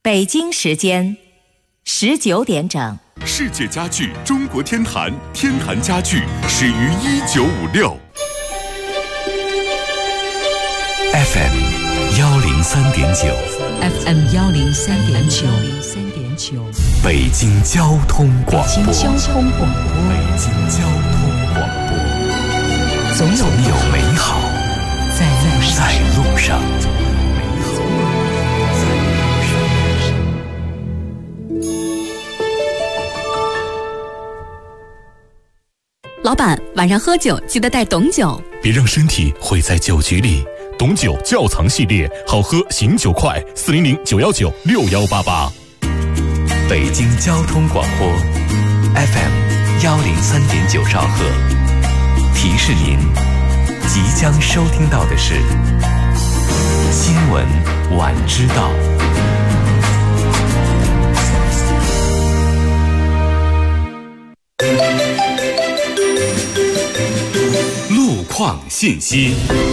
北京时间19点整。 世界家具中国天坛，天坛家具始于1956。 FM 103.9 FM 103.9 北京交通广播。 北京交通广播。 北京交通广播。总有美好在路上。 老板，晚上喝酒记得带董酒， 别让身体毁在酒局里。董酒窖藏系列，好喝醒酒快，400-919-6188。 北京交通广播 FM 103.9兆赫，提示您即将收听到的是新闻晚知道。 路况信息。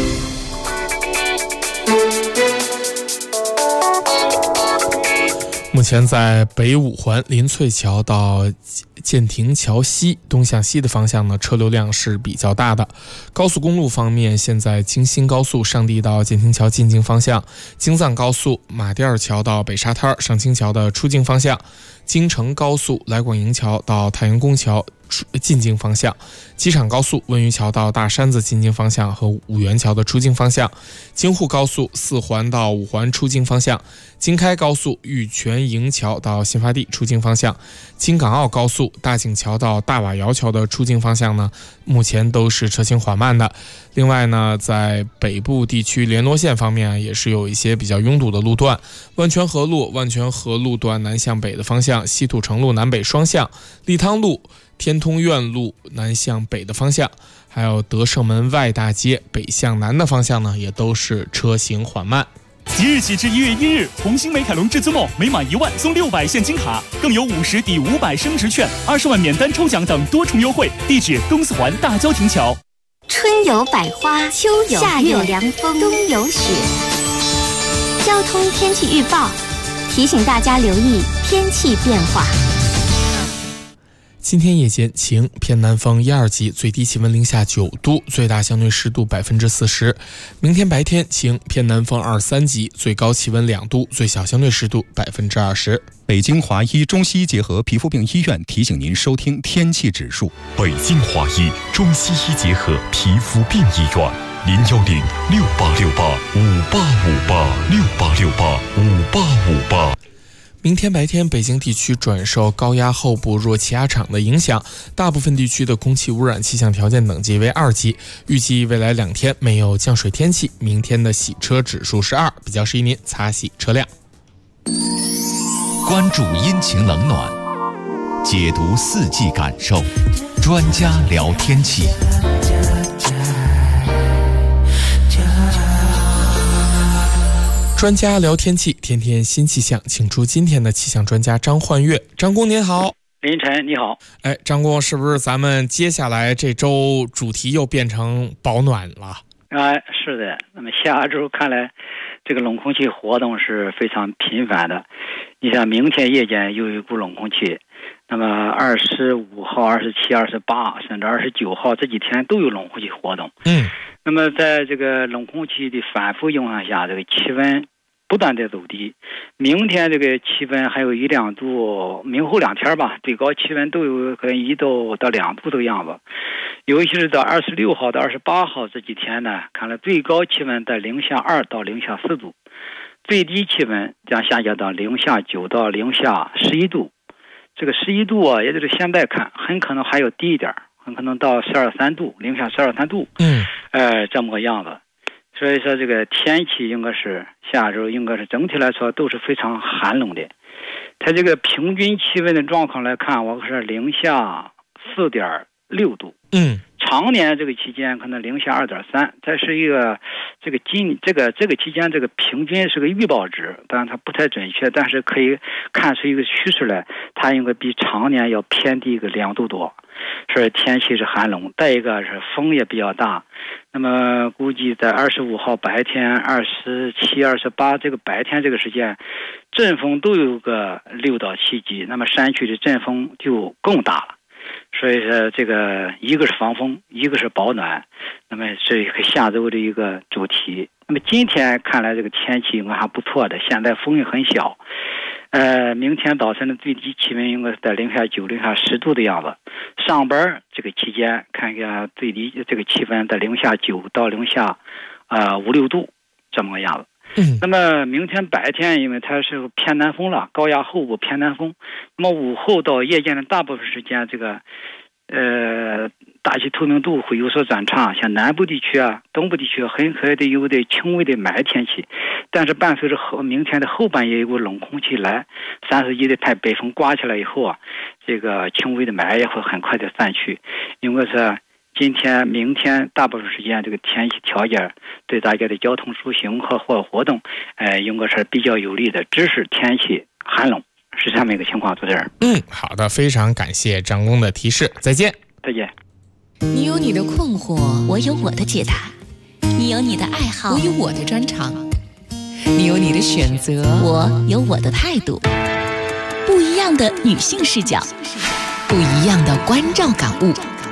目前在北五环林翠桥到建亭桥西东向西的方向呢，车流量是比较大的。高速公路方面，现在京新高速上地到建亭桥进京方向，京藏高速马甸二桥到北沙滩上清桥的出境方向，京承高速来广营桥到太阳宫桥进京方向，机场高速温榆桥到大山子进京方向和五原桥的出境方向，京沪高速四环到五环出境方向，京开高速玉泉营桥到新发地出境方向，京港澳高速大井桥到大瓦窑桥的出境方向呢，目前都是车行缓慢的。另外呢，在北部地区联络线方面也是有一些比较拥堵的路段，万泉河路段南向北的方向，西土城路南北双向，立汤路天通苑路南向北的方向，还有德胜门外大街北向南的方向呢，也都是车行缓慢。 即日起至1月1日，红星美凯龙至尊梦每满1万送600现金卡，更有50抵500升值券、20万免单抽奖等多重优惠。地址东四环大郊亭桥。 春有百花，秋有夏有凉风，冬有雪。交通天气预报提醒大家留意天气变化。 今天夜间晴，偏南风1、2级，最低气温零下9度，最大相对湿度40%。明天白天晴，偏南风2、3级，最高气温2度，最小相对湿度20%。 北京华医中西医结合皮肤病医院提醒您收听天气指数。 北京华医中西医结合皮肤病医院，010-6868-5858，6868-5858。 明天白天，北京地区转受高压后部弱气压场的影响，大部分地区的空气污染气象条件等级为2级。预计未来2天没有降水天气，明天的洗车指数是2，比较适宜您擦洗车辆。 关注阴晴冷暖，解读四季感受，专家聊天气。 专家聊天气，天天新气象，请出今天的气象专家张焕月。张工您好。 林晨你好。 张工，是不是咱们接下来这周主题又变成保暖了？ 是的。那么下周看来这个冷空气活动是非常频繁的。你像明天夜间又有一股冷空气，那么25号、27、28甚至29号这几天都有冷空气活动。那么在这个冷空气的反复影响下，这个气温不断在走低。明天这个气温还有1、2度，明后2天吧，最高气温都有可能1度到2度这个样子。尤其是到26号到28号这几天呢，看来最高气温在零下2到零下4度，最低气温将下降到零下9到零下11度。这个11度啊，也就是现在看很可能还要低一点，很可能到12、3度，零下12、3度。这么个样子。所以说这个天气应该是下周应该是整体来说都是非常寒冷的。它这个平均气温的状况来看，我是零下4.6度。 常年这个期间可能零下2.3，这是一个这个期间这个平均是个预报值，当然它不太准确，但是可以看出一个趋势来，它应该比常年要偏低一个2度多，所以天气是寒冷。再一个是风也比较大，那么估计在25号白天27、28这个白天这个时间，阵风都有个6到7级，那么山区的阵风就更大了。所以说这个一个是防风，一个是保暖，那么这是下周的一个主题。那么今天看来这个天气应该还不错的，现在风也很小。明天早晨的最低气温应该是在零下9、零下10度的样子。上班这个期间看一下最低这个气温在零下9到零下5、6度这么个样子。那么明天白天因为它是偏南风了，高压后部偏南风，那么午后到夜间的大部分时间这个大气透明度会有所转差，像南部地区啊、东部地区很可能有点轻微的霾天气，但是伴随着明天的后半夜有股冷空气来，31的太北风刮起来以后啊，这个轻微的霾也会很快的散去。因为是今天、明天大部分时间这个天气条件对大家的交通出行和活动，应该是比较有利的，只是天气寒冷，是这么一个情况。主持人， 好的，非常感谢张工的提示，再见。 再见。 你有你的困惑， 我有我的解答；你有你的爱好， 我有我的专长；你有你的选择， 我有我的态度。不一样的女性视角， 不一样的关照感悟。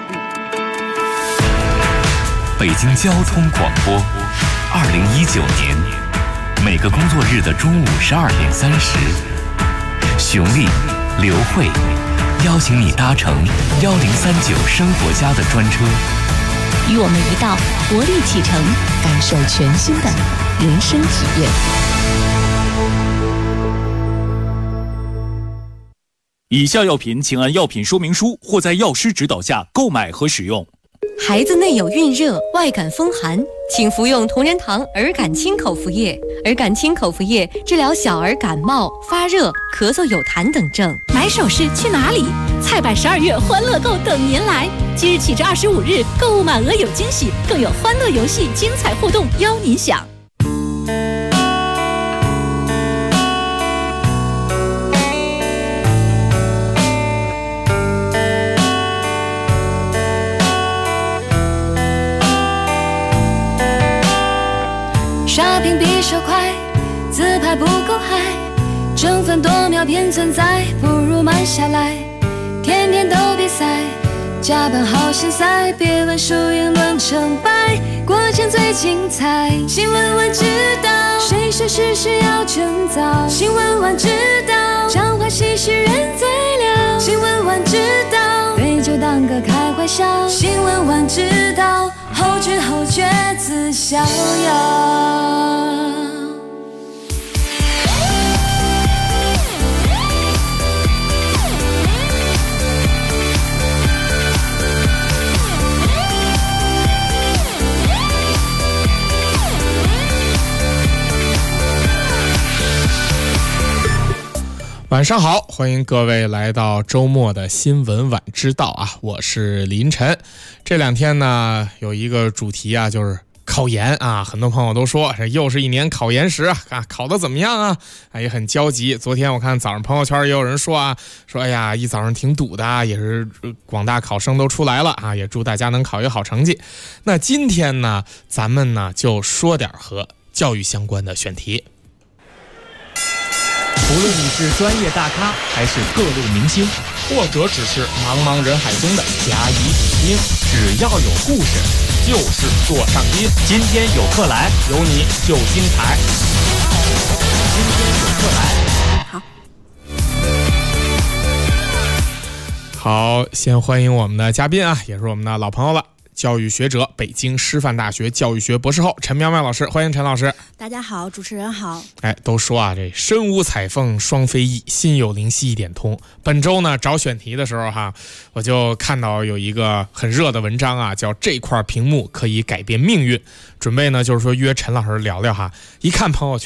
北京交通广播，2019年，每个工作日的中午12点30，熊丽、刘慧邀请你搭乘1039生活家的专车， 与我们一道活力启程， 感受全新的人生体验。 以下药品请按药品说明书或在药师指导下购买和使用。 孩子内有孕热、外感风寒，请服用同仁堂儿感清口服液。儿感清口服液治疗小儿感冒、发热、咳嗽、有痰等症。 买首饰去哪里？菜百12月欢乐购等您来！即日起至25日，购物满额有惊喜，更有欢乐游戏、精彩互动邀您享。 刷屏比手快，自拍不够嗨，争分夺秒偏存在，不如慢下来。天天都比赛，加班好心塞，别问输赢论成败，过程最精彩。新闻晚知道，谁说事实要趁早？新闻晚知道，彰化喜事人最了。新闻晚知道，对就当个开怀笑。新闻晚知道，后知后觉自逍遥。 晚上好，欢迎各位来到周末的新闻晚知道啊，我是林晨。这两天呢有一个主题啊，就是考研啊，很多朋友都说这又是一年考研时啊，考得怎么样啊？也很焦急。昨天我看早上朋友圈也有人说啊，说哎呀，一早上挺堵的啊，也是广大考生都出来了啊，也祝大家能考一个好成绩。那今天呢，咱们呢就说点和教育相关的选题。 无论你是专业大咖，还是各路明星，或者只是茫茫人海中的甲乙丙丁，只要有故事，就是座上宾。今天有客来，有你就精彩。今天有客来， 好，先欢迎我们的嘉宾啊，也是我们的老朋友了。教育学者，北京师范大学教育学博士后陈苗苗老师，欢迎陈老师。 大家好，主持人好。 都说啊，这身无彩凤双飞翼，心有灵犀一点通。本周呢找选题的时候哈，我就看到有一个很热的文章啊，叫这块屏幕可以改变命运。准备呢就是说约陈老师聊聊哈，一看朋友圈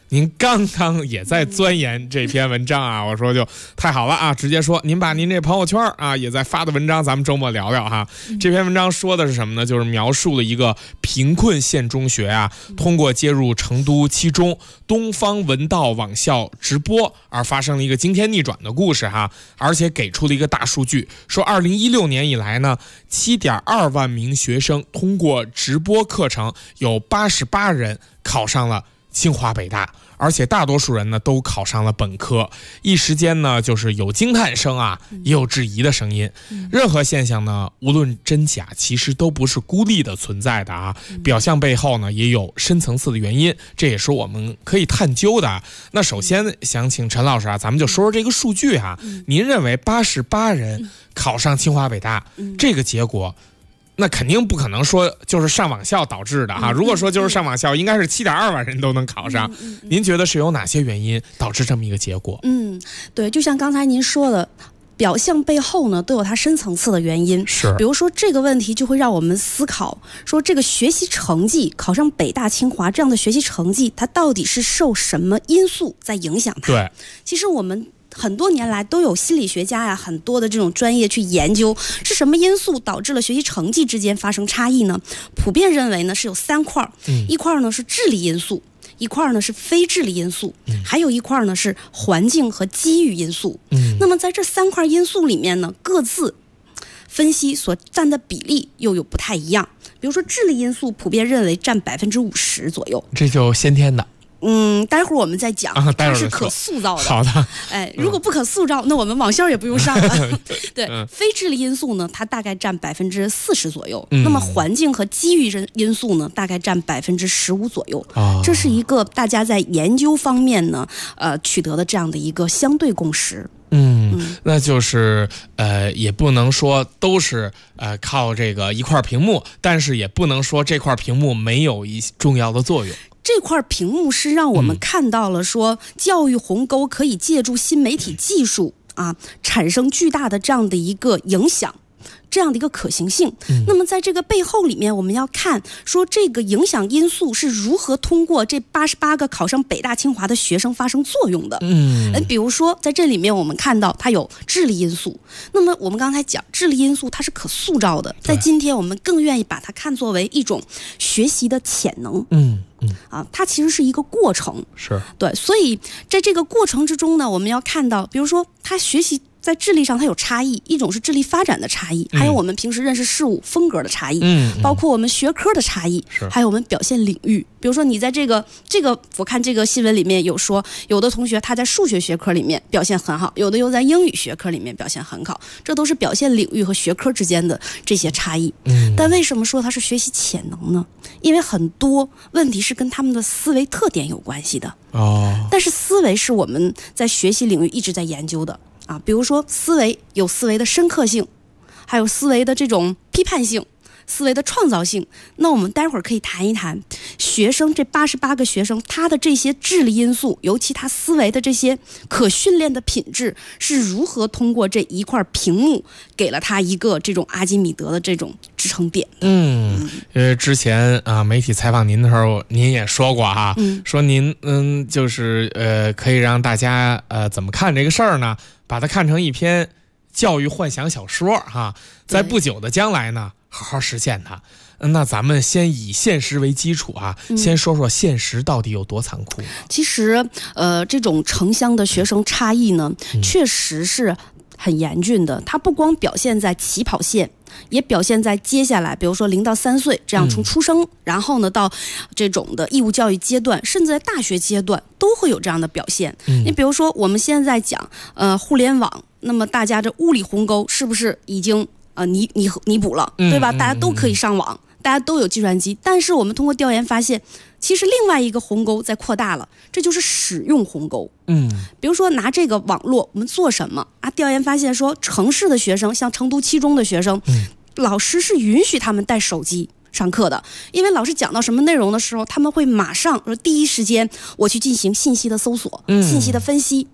您刚刚也在钻研这篇文章啊，我说就太好了啊，直接说您把您这朋友圈啊也在发的文章，咱们周末聊聊哈。这篇文章说的是什么呢？就是描述了一个贫困县中学啊，通过接入成都七中东方文道网校直播而发生了一个惊天逆转的故事哈，而且给出了一个大数据，说2016年以来呢，7.2万名学生通过直播课程，有88人考上了清华北大，而且大多数人呢都考上了本科。一时间呢，就是有惊叹声啊，也有质疑的声音。任何现象呢，无论真假，其实都不是孤立的存在的啊。表象背后呢，也有深层次的原因，这也是我们可以探究的。那首先想请陈老师啊，咱们就说说这个数据哈。您认为88人考上清华北大这个结果？那肯定不可能说就是上网校导致的哈。如果说就是上网校，应该是7.2万人都能考上。您觉得是有哪些原因导致这么一个结果？ 对，就像刚才您说的，表象背后呢都有它深层次的原因。 是， 比如说这个问题就会让我们思考，说这个学习成绩考上北大清华这样的学习成绩，它到底是受什么因素在影响它？ 对， 其实我们很多年来都有心理学家呀，很多的这种专业去研究是什么因素导致了学习成绩之间发生差异呢？普遍认为呢是有3块，一块呢是智力因素，一块呢是非智力因素，还有一块呢是环境和机遇因素。那么在这3块因素里面呢，各自分析所占的比例又有不太一样。比如说智力因素普遍认为占50%左右， 这就先天的。 待会儿我们再讲，它是可塑造的。 好的， 如果不可塑造，那我们网校也不用上了。对，非智力因素呢，它大概占40%左右。那么环境和机遇因素呢，大概占15%左右。这是一个大家在研究方面呢，取得的这样的一个相对共识。 那就是也不能说都是靠这个一块屏幕，但是也不能说这块屏幕没有一重要的作用。 这块屏幕是让我们看到了说，教育鸿沟可以借助新媒体技术产生巨大的这样的一个影响，这样的一个可行性。那么在这个背后里面，我们要看说这个影响因素是如何通过这88个考上北大清华的学生发生作用的。比如说在这里面我们看到它有智力因素，那么我们刚才讲智力因素它是可塑造的，在今天我们更愿意把它看作为一种学习的潜能。它其实是一个过程， 是对，所以在这个过程之中呢，我们要看到，比如说他学习在智力上它有差异，一种是智力发展的差异，还有我们平时认识事物风格的差异，包括我们学科的差异，还有我们表现领域。比如说你在这个我看这个新闻里面有说，有的同学他在数学学科里面表现很好，有的又在英语学科里面表现很好，这都是表现领域和学科之间的这些差异。但为什么说它是学习潜能呢？因为很多问题是跟他们的思维特点有关系的。但是思维是我们在学习领域一直在研究的比如说思维有思维的深刻性，还有思维的这种批判性，思维的创造性。那我们待会儿可以谈一谈学生这88个学生他的这些智力因素，尤其他思维的这些可训练的品质是如何通过这一块屏幕给了他一个这种阿基米德的这种支撑点。 因为之前媒体采访您的时候您也说过说您就是可以让大家怎么看这个事儿呢，把它看成一篇教育幻想小说在不久的将来呢好好实现它。那咱们先以现实为基础先说说现实到底有多残酷。 其实这种城乡的学生差异呢，确实是很严峻的。它不光表现在起跑线，也表现在接下来，比如说0到3岁这样从出生，然后呢到这种的义务教育阶段，甚至在大学阶段都会有这样的表现。你比如说我们现在讲互联网，那么大家这物理鸿沟是不是已经弥补了，对吧？大家都可以上网，大家都有计算机，但是我们通过调研发现，其实另外一个鸿沟在扩大了，这就是使用鸿沟。比如说拿这个网络我们做什么调研发现说，城市的学生，像成都七中的学生，老师是允许他们带手机上课的，因为老师讲到什么内容的时候，他们会马上第一时间我去进行信息的搜索，信息的分析。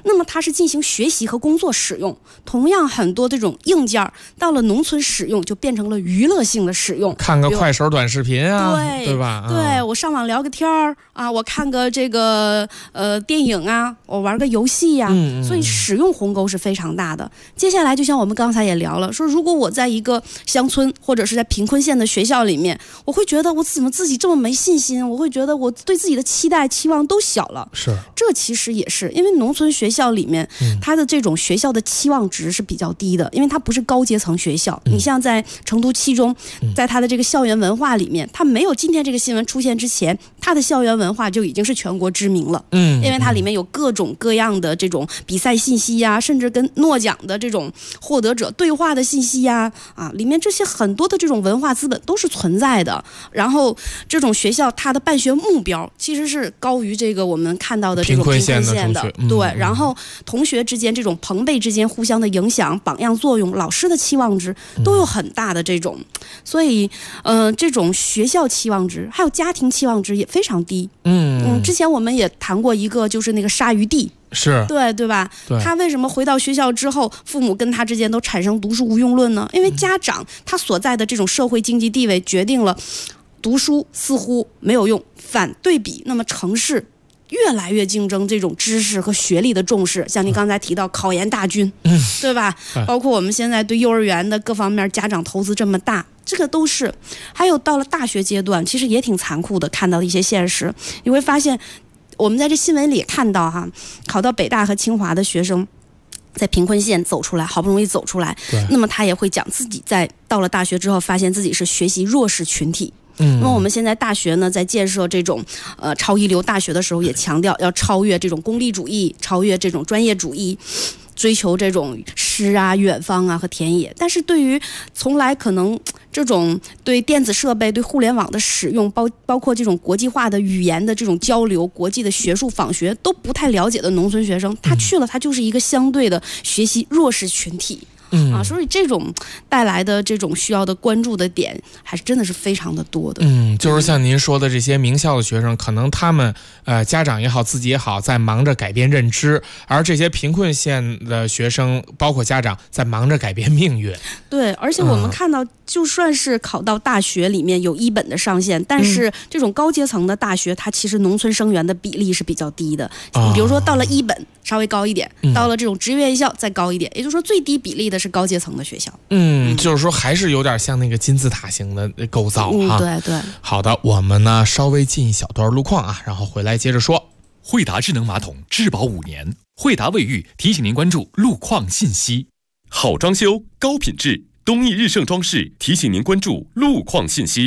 那么它是进行学习和工作使用。同样，很多这种硬件到了农村使用就变成了娱乐性的使用， 看个快手短视频啊，对吧？ 对，我上网聊个天儿啊，我看个这个电影啊，我玩个游戏呀，所以使用鸿沟是非常大的。接下来就像我们刚才也聊了，说如果我在一个乡村或者是在贫困县的学校里面，我会觉得我怎么自己这么没信心，我会觉得我对自己的期望都小了。 是， 这其实也是因为农村学校里面，它的这种学校的期望值是比较低的，因为它不是高阶层学校。你像在成都七中，在它的这个校园文化里面，它没有今天这个新闻出现之前，它的校园文化就已经是全国知名了。因为它里面有各种各样的这种比赛信息呀，甚至跟诺奖的这种获得者对话的信息呀，里面这些很多的这种文化资本都是存在的。然后这种学校它的办学目标其实是高于这个我们看到的这种贫困县的，对。然后同学之间这种朋辈之间互相的影响、榜样作用、老师的期望值都有很大的这种，所以这种学校期望值还有家庭期望值也非常低。之前我们也谈过一个，就是那个鲨鱼弟。 是对吧？他为什么回到学校之后，父母跟他之间都产生读书无用论呢？因为家长他所在的这种社会经济地位决定了读书似乎没有用，反对比那么城市越来越竞争这种知识和学历的重视，像您刚才提到考研大军，对吧？包括我们现在对幼儿园的各方面家长投资这么大，这个都是。还有到了大学阶段，其实也挺残酷的，看到一些现实，你会发现我们在这新闻里也看到考到北大和清华的学生在贫困县走出来，好不容易走出来，那么他也会讲自己在到了大学之后发现自己是学习弱势群体。那么我们现在大学呢，在建设这种超一流大学的时候，也强调要超越这种功利主义，超越这种专业主义，追求这种诗啊、远方啊和田野。但是对于从来可能这种对电子设备、对互联网的使用，包括这种国际化的语言的这种交流、国际的学术访学都不太了解的农村学生，他去了，他就是一个相对的学习弱势群体。所以这种带来的这种需要的关注的点，还是真的是非常的多的。 就是像您说的这些名校的学生，可能他们家长也好，自己也好，在忙着改变认知，而这些贫困县的学生，包括家长，在忙着改变命运。 对，而且我们看到，就算是考到大学里面有一本的上限，但是这种高阶层的大学，它其实农村生源的比例是比较低的。比如说到了一本稍微高一点，到了这种职业院校再高一点，也就是说最低比例的是高阶层的学校。 就是说还是有点像那个金字塔型的构造对。 好的，我们呢稍微进一小段路况然后回来接着说。 惠达智能马桶质保5年，惠达卫浴提醒您关注路况信息。好装修高品质，东义日盛装饰提醒您关注路况信息。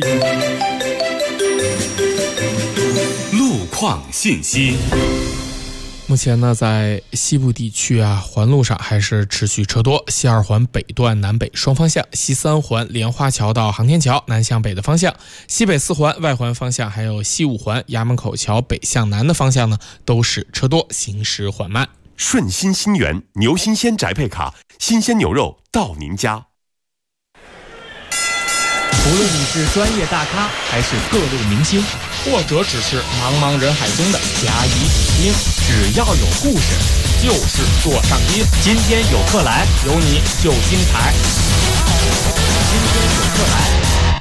路况信息。 目前呢，在西部地区环路上还是持续车多，西2环北段南北双方向，西3环莲花桥到航天桥南向北的方向，西北4环外环方向，还有西5环衙门口桥北向南的方向呢，都是车多，行驶缓慢。 顺心新源牛新鲜宅配卡，新鲜牛肉到您家。 无论你是专业大咖，还是各路明星，或者只是茫茫人海中的甲乙丙丁，只要有故事，就是做上宾。今天有客来，有你就精彩。今天有客来。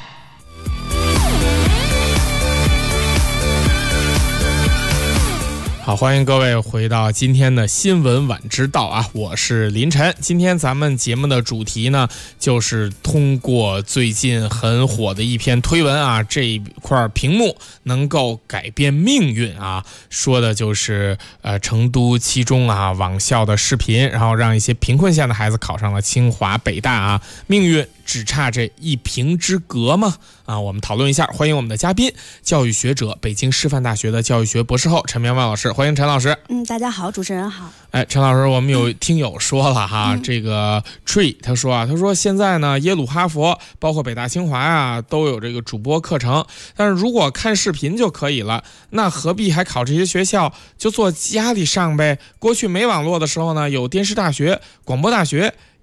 好，欢迎各位回到今天的新闻晚知道我是林晨。今天咱们节目的主题呢，就是通过最近很火的一篇推文这一块屏幕能够改变命运说的就是成都七中网校的视频，然后让一些贫困县的孩子考上了清华北大命运只差这一平之隔吗？我们讨论一下。欢迎我们的嘉宾，教育学者，北京师范大学的教育学博士后陈明万老师。欢迎陈老师。 大家好，主持人好。 陈老师，我们有听友说了这个 Tree 他说现在呢，耶鲁哈佛包括北大清华都有这个主播课程，但是如果看视频就可以了，那何必还考这些学校，就坐家里上呗。过去没网络的时候呢，有电视大学、广播大学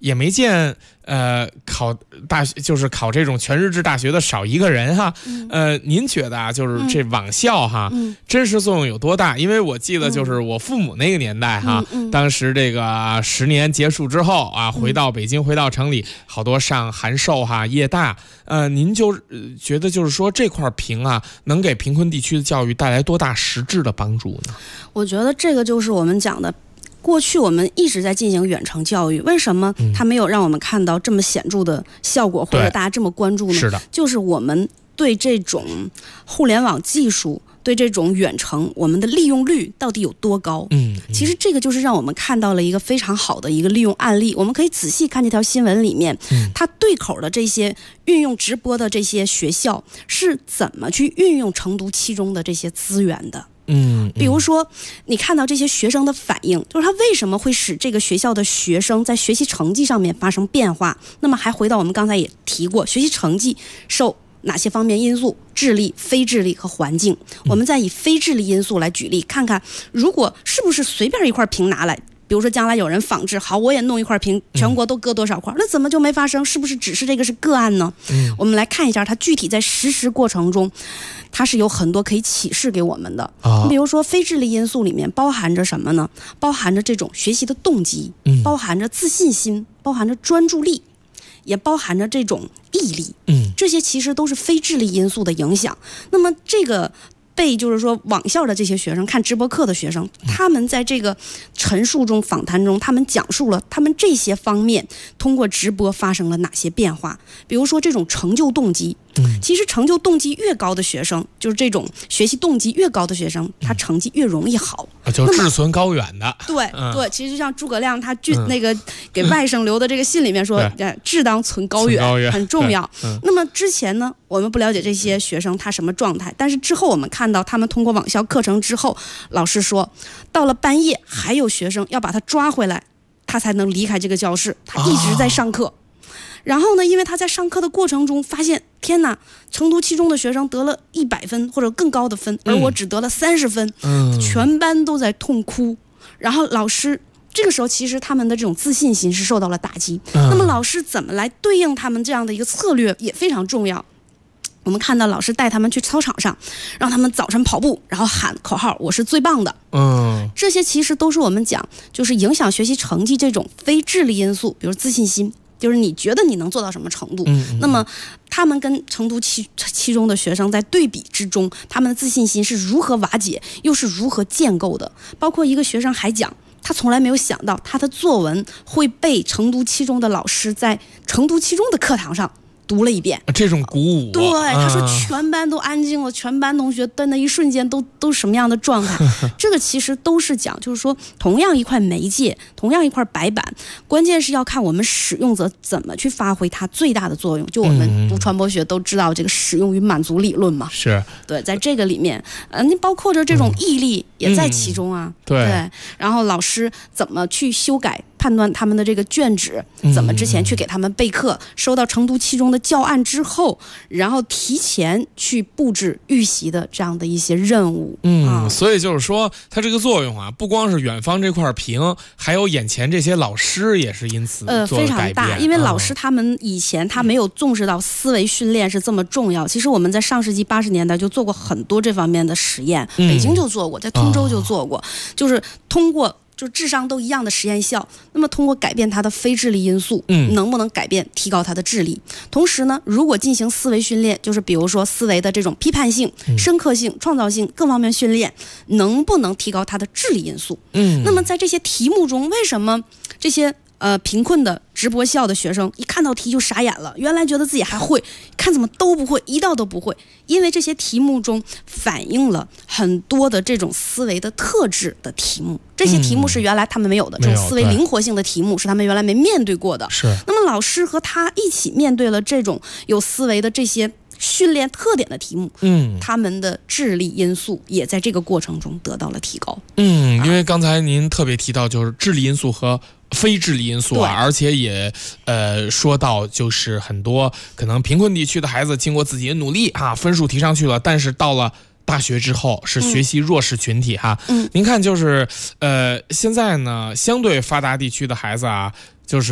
也没见考大学就是考这种全日制大学的少一个人哈。您觉得啊，就是这网校哈，真实作用有多大？因为我记得就是我父母那个年代哈，当时这个10年结束之后啊，回到北京，回到城里，好多上函授哈、夜大。您就觉得就是说这块屏啊，能给贫困地区的教育带来多大实质的帮助呢？ 我觉得这个就是我们讲的。过去我们一直在进行远程教育，为什么它没有让我们看到这么显著的效果，或者大家这么关注呢？ 是的， 就是我们对这种互联网技术，对这种远程，我们的利用率到底有多高？其实这个就是让我们看到了一个非常好的一个利用案例。我们可以仔细看这条新闻里面，它对口的这些运用直播的这些学校是怎么去运用成都七中的这些资源的。比如说你看到这些学生的反应，就是他为什么会使这个学校的学生在学习成绩上面发生变化。那么还回到我们刚才也提过，学习成绩受哪些方面因素？智力、非智力和环境。我们再以非智力因素来举例，看看如果是不是随便一块屏拿来，比如说将来有人仿制，好，我也弄一块屏，全国都割多少块，那怎么就没发生？是不是只是这个是个案呢？我们来看一下它具体在实施过程中，它是有很多可以启示给我们的。比如说非智力因素里面包含着什么呢？包含着这种学习的动机，包含着自信心，包含着专注力，也包含着这种毅力。这些其实都是非智力因素的影响。那么这个被就是说网校的这些学生，看直播课的学生，他们在这个陈述中、访谈中，他们讲述了他们这些方面通过直播发生了哪些变化。比如说这种成就动机，其实成就动机越高的学生，就是这种学习动机越高的学生，他成绩越容易好， 就志存高远的。 对对，其实像诸葛亮他那个给外甥留的这个信里面说，志当存高远很重要。那么之前呢，我们不了解这些学生他什么状态，但是之后我们看到他们通过网校课程之后，老师说到了半夜还有学生要把他抓回来，他才能离开这个教室，他一直在上课。然后呢，因为他在上课的过程中发现，天哪，成都七中的学生得了100分或者更高的分，而我只得了30分，全班都在痛哭。然后老师这个时候其实他们的这种自信心是受到了打击。那么老师怎么来对应他们这样的一个策略也非常重要。我们看到老师带他们去操场上，让他们早晨跑步，然后喊口号，我是最棒的。这些其实都是我们讲就是影响学习成绩这种非智力因素，比如自信心，就是你觉得你能做到什么程度。那么他们跟成都七中的学生在对比之中，他们的自信心是如何瓦解，又是如何建构的。包括一个学生还讲，他从来没有想到他的作文会被成都七中的老师在成都七中的课堂上读了一遍， 这种鼓舞。 对，他说全班都安静了，全班同学在那一瞬间都什么样的状态？这个其实都是讲，就是说同样一块媒介，同样一块白板，关键是要看我们使用者怎么去发挥它最大的作用。就我们读传播学都知道这个使用与满足理论嘛， 是对， 在这个里面，你包括着这种毅力也在其中啊。对，然后老师怎么去修改？判断他们的这个卷纸，怎么之前去给他们备课，收到成都七中的教案之后，然后提前去布置预习的这样的一些任务。 所以就是说它这个作用啊，不光是远方这块屏，还有眼前这些老师也是因此做了改变。非常大， 因为老师他们以前他没有重视到思维训练是这么重要。其实我们在上世纪80年代就做过很多这方面的实验，北京就做过，在通州就做过，就是通过就智商都一样的实验校，那么通过改变它的非智力因素，能不能改变提高它的智力？同时呢，如果进行思维训练，就是比如说思维的这种批判性、深刻性、创造性各方面训练，能不能提高它的智力因素？那么在这些题目中，为什么这些贫困的直播校的学生一看到题就傻眼了？原来觉得自己还会，看怎么都不会，一道都不会。因为这些题目中反映了很多的这种思维的特质的题目，这些题目是原来他们没有的，这种思维灵活性的题目是他们原来没面对过的。是。那么老师和他一起面对了这种有思维的这些训练特点的题目，他们的智力因素也在这个过程中得到了提高。 因为刚才您特别提到就是智力因素和非智力因素啊，而且也说到就是很多可能贫困地区的孩子经过自己的努力啊，分数提上去了，但是到了大学之后是学习弱势群体哈。您看就是现在呢，相对发达地区的孩子啊，就是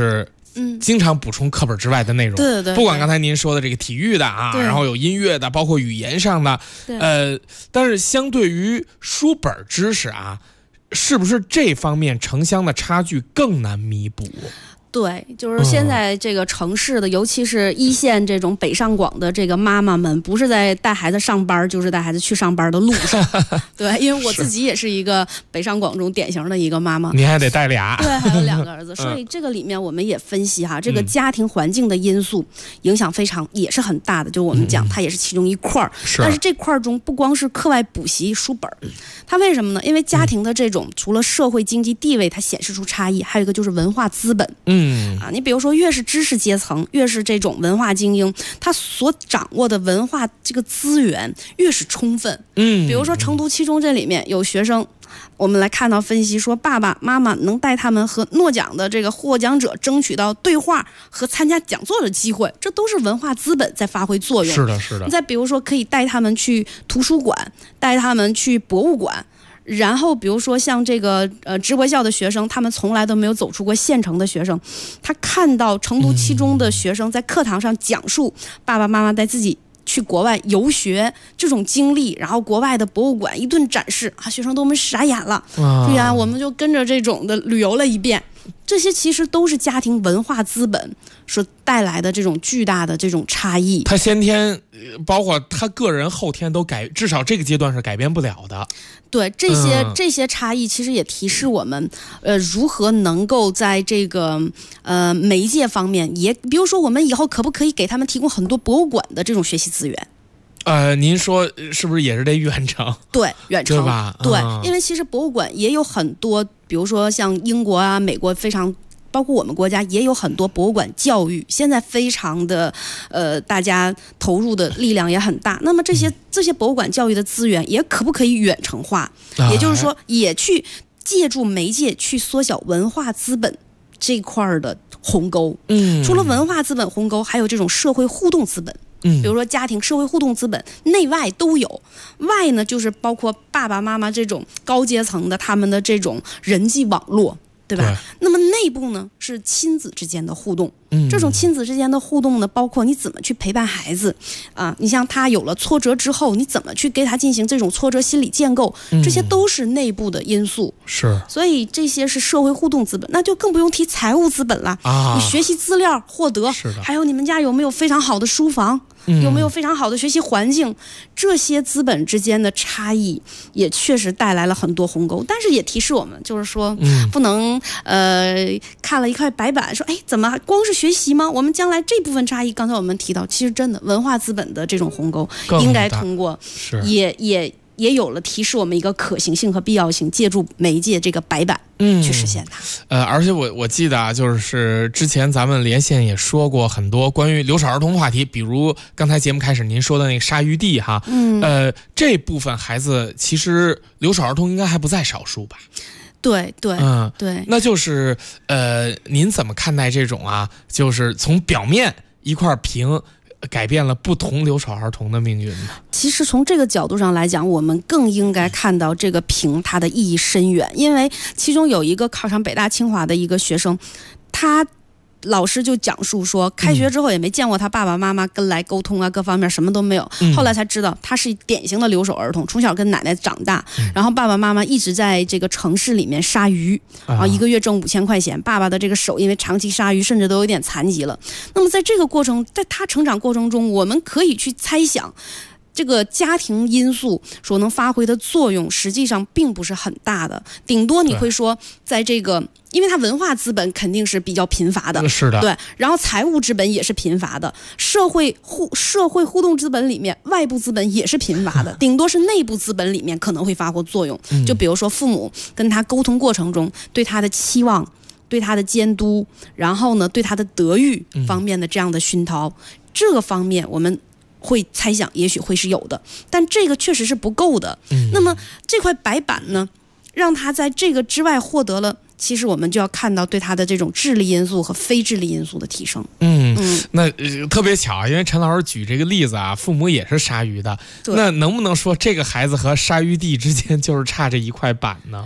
经常补充课本之外的内容。 对， 不管刚才您说的这个体育的啊，然后有音乐的，包括语言上的，但是相对于书本知识啊，是不是这方面城乡的差距更难弥补？ 对，就是现在这个城市的，尤其是一线这种北上广的这个妈妈们，不是在带孩子上班，就是带孩子去上班的路上。对，因为我自己也是一个北上广中典型的一个妈妈。 你还得带俩。 对，还有2个儿子，所以这个里面我们也分析哈，这个家庭环境的因素影响也是很大的，就是我们讲它也是其中一块儿。但是这块中不光是课外补习书本，它为什么呢？因为家庭的这种除了社会经济地位它显示出差异，还有一个就是文化资本。你比如说越是知识阶层，越是这种文化精英，他所掌握的文化这个资源越是充分。比如说成都七中这里面有学生，我们来看到分析说，爸爸妈妈能带他们和诺奖的这个获奖者争取到对话和参加讲座的机会，这都是文化资本在发挥作用。 是的。 再比如说可以带他们去图书馆，带他们去博物馆。然后比如说像这个直播校的学生，他们从来都没有走出过县城的学生，他看到成都七中的学生在课堂上讲述爸爸妈妈带自己去国外游学这种经历，然后国外的博物馆一顿展示啊，学生都傻眼了。对呀，我们就跟着这种的旅游了一遍。这些其实都是家庭文化资本所带来的这种巨大的这种差异。 他先天，包括他个人后天都至少这个阶段是改变不了的。 对，这些差异其实也提示我们，如何能够在这个媒介方面，也比如说我们以后可不可以给他们提供很多博物馆的这种学习资源？ 您说是不是也是得远程？ 对，远程， 对吧？ 对，因为其实博物馆也有很多，比如说像英国啊、美国非常。包括我们国家也有很多博物馆教育，现在非常的大家投入的力量也很大。那么这些博物馆教育的资源也可不可以远程化？也就是说，也去借助媒介去缩小文化资本这块的鸿沟。除了文化资本鸿沟，还有这种社会互动资本。比如说家庭社会互动资本，内外都有。外呢，就是包括爸爸妈妈这种高阶层的他们的这种人际网络。对吧？那么内部呢是亲子之间的互动，这种亲子之间的互动呢，包括你怎么去陪伴孩子啊？你像他有了挫折之后，你怎么去给他进行这种挫折心理建构？这些都是内部的因素。 是， 所以这些是社会互动资本，那就更不用提财务资本了啊！你学习资料获得，还有你们家有没有非常好的书房？有没有非常好的学习环境？这些资本之间的差异也确实带来了很多鸿沟，但是也提示我们，就是说，不能看了一块白板说，哎，怎么光是学习吗？我们将来这部分差异，刚才我们提到，其实真的文化资本的这种鸿沟，应该通过也有了提示我们一个可行性和必要性，借助媒介这个白板去实现它。 而且我记得啊，就是之前咱们连线也说过很多关于留守儿童的话题，比如刚才节目开始您说的那个鲨鱼地哈，这部分孩子其实留守儿童应该还不在少数吧？ 对， 那就是您怎么看待这种啊？就是从表面一块屏改变了不同留守儿童的命运呢？ 其实从这个角度上来讲，我们更应该看到这个屏它的意义深远，因为其中有一个考上北大清华的一个学生，他老师就讲述说，开学之后也没见过他爸爸妈妈跟来沟通啊，各方面什么都没有。后来才知道他是典型的留守儿童，从小跟奶奶长大，然后爸爸妈妈一直在这个城市里面杀鱼，然后一个月挣5000块钱。爸爸的这个手因为长期杀鱼，甚至都有点残疾了。那么在这个过程，在他成长过程中，我们可以去猜想，这个家庭因素所能发挥的作用实际上并不是很大的，顶多你会说在这个，因为它文化资本肯定是比较贫乏的， 是的， 对，然后财务资本也是贫乏的，社会互动资本里面外部资本也是贫乏的，顶多是内部资本里面可能会发挥作用。就比如说父母跟他沟通过程中对他的期望，对他的监督，然后呢对他的德育方面的这样的熏陶，这个方面我们会猜想也许会是有的，但这个确实是不够的。那么这块白板呢，让他在这个之外获得了，其实我们就要看到对他的这种智力因素和非智力因素的提升。 那特别巧，因为陈老师举这个例子啊，父母也是杀鱼的，那能不能说这个孩子和鲨鱼地之间就是差这一块板呢？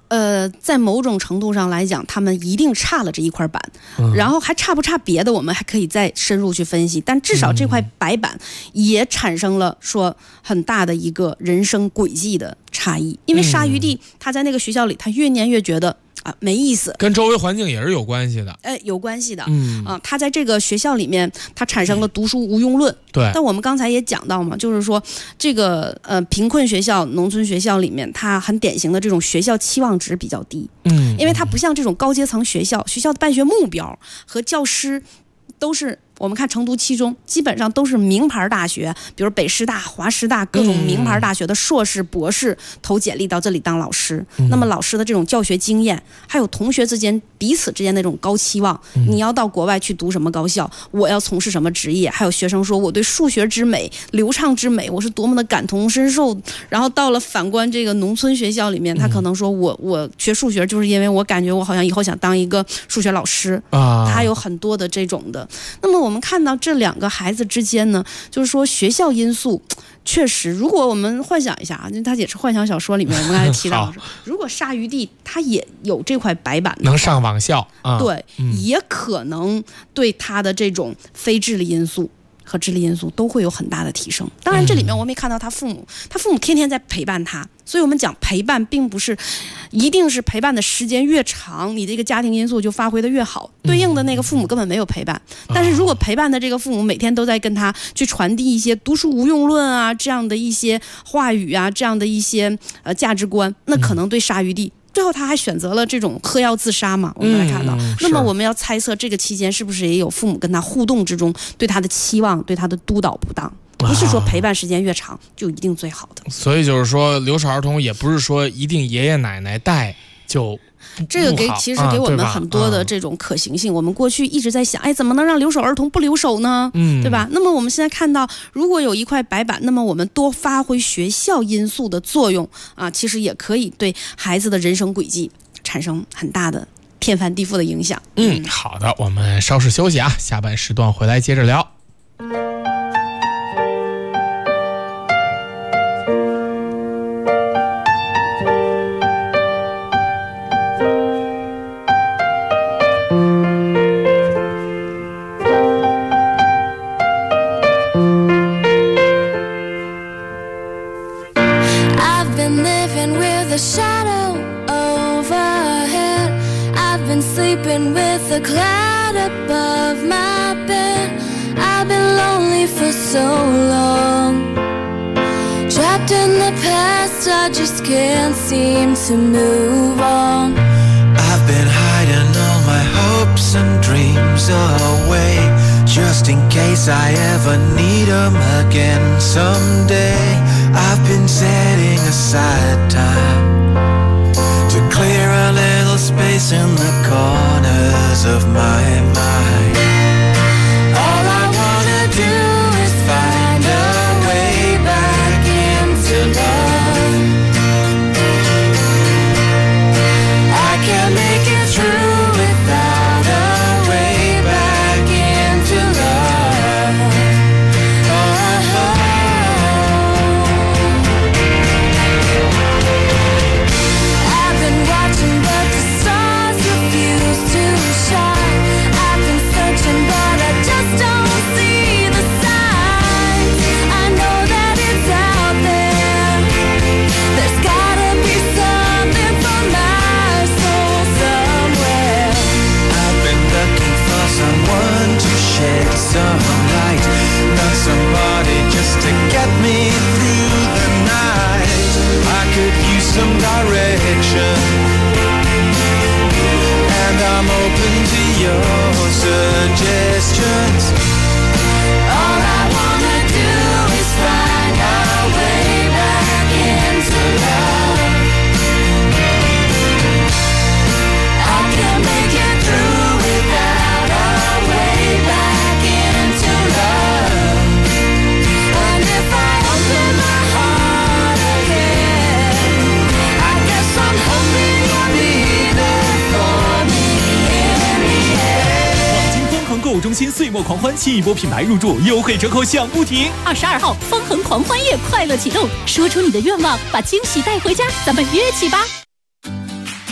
在某种程度上来讲，他们一定差了这一块板，然后还差不差别的，我们还可以再深入去分析。但至少这块白板也产生了说很大的一个人生轨迹的差异，因为沙玉帝他在那个学校里，他越念越觉得没意思， 跟周围环境也是有关系的。 有关系的。他在这个学校里面，他产生了读书无用论。 对。 但我们刚才也讲到嘛，就是说这个贫困学校、农村学校里面，它很典型的这种学校期望值比较低。因为它不像这种高阶层学校，学校的办学目标和教师都是。我们看成都七中基本上都是名牌大学，比如北师大、华师大各种名牌大学的硕士、博士投简历到这里当老师。那么老师的这种教学经验，还有同学之间彼此之间那种高期望，你要到国外去读什么高校，我要从事什么职业，还有学生说我对数学之美、流畅之美，我是多么的感同身受。然后到了反观这个农村学校里面，他可能说我学数学就是因为我感觉我好像以后想当一个数学老师啊，他有很多的这种的。那么我们看到这两个孩子之间呢，就是说学校因素确实，如果我们幻想一下啊，它也是幻想小说里面我们刚才提到的，如果沙玉帝他也有这块白板能上网校， 对，也可能对他的这种非智力因素和智力因素都会有很大的提升。当然这里面我们也看到他父母天天在陪伴他，所以我们讲陪伴并不是一定是陪伴的时间越长，你这个家庭因素就发挥的越好。对应的那个父母根本没有陪伴，但是如果陪伴的这个父母每天都在跟他去传递一些读书无用论啊这样的一些话语啊，这样的一些价值观，那可能对沙玉帝最后他还选择了这种嗑药自杀嘛，我们来看到。那么我们要猜测这个期间是不是也有父母跟他互动之中对他的期望、对他的督导不当，不是说陪伴时间越长就一定最好的。 所以就是说留守儿童也不是说一定爷爷奶奶带就这个其实给我们很多的这种可行性。我们过去一直在想，怎么能让留守儿童不留守呢？对吧？那么我们现在看到，如果有一块白板，那么我们多发挥学校因素的作用啊，其实也可以对孩子的人生轨迹产生很大的天翻地覆的影响。 好的，我们稍事休息啊，下半时段回来接着聊。 The cloud above my bed. I've been lonely for so long, trapped in the past, I just can't seem to move on. I've been hiding all my hopes and dreams away, just in case I ever need them again someday. I've been setting aside time to clear a little space in the corners of my mind. All I wanna do is find a way back into love. I can't make it through without a way back into love. I've been watching but the stars refuse to shine. I've been searching but I just don't see the signs. I know that it's out there. There's gotta be something for my soul somewhere. I've been looking for someone to shed some light, not somebody just to get me through the night. I could use some direction, and I'm open to your suggestions. All I wanna do is find our way back into love. I can't make it through without our way back into love. And if I open my heart again, I guess I'm hoping you'll be there for me in the end. 网金丰恒购物中心岁末狂欢，新一波品牌入驻，优惠折扣响不停。 22号，丰恒狂欢夜快乐启动，说出你的愿望，把惊喜带回家，咱们约起吧。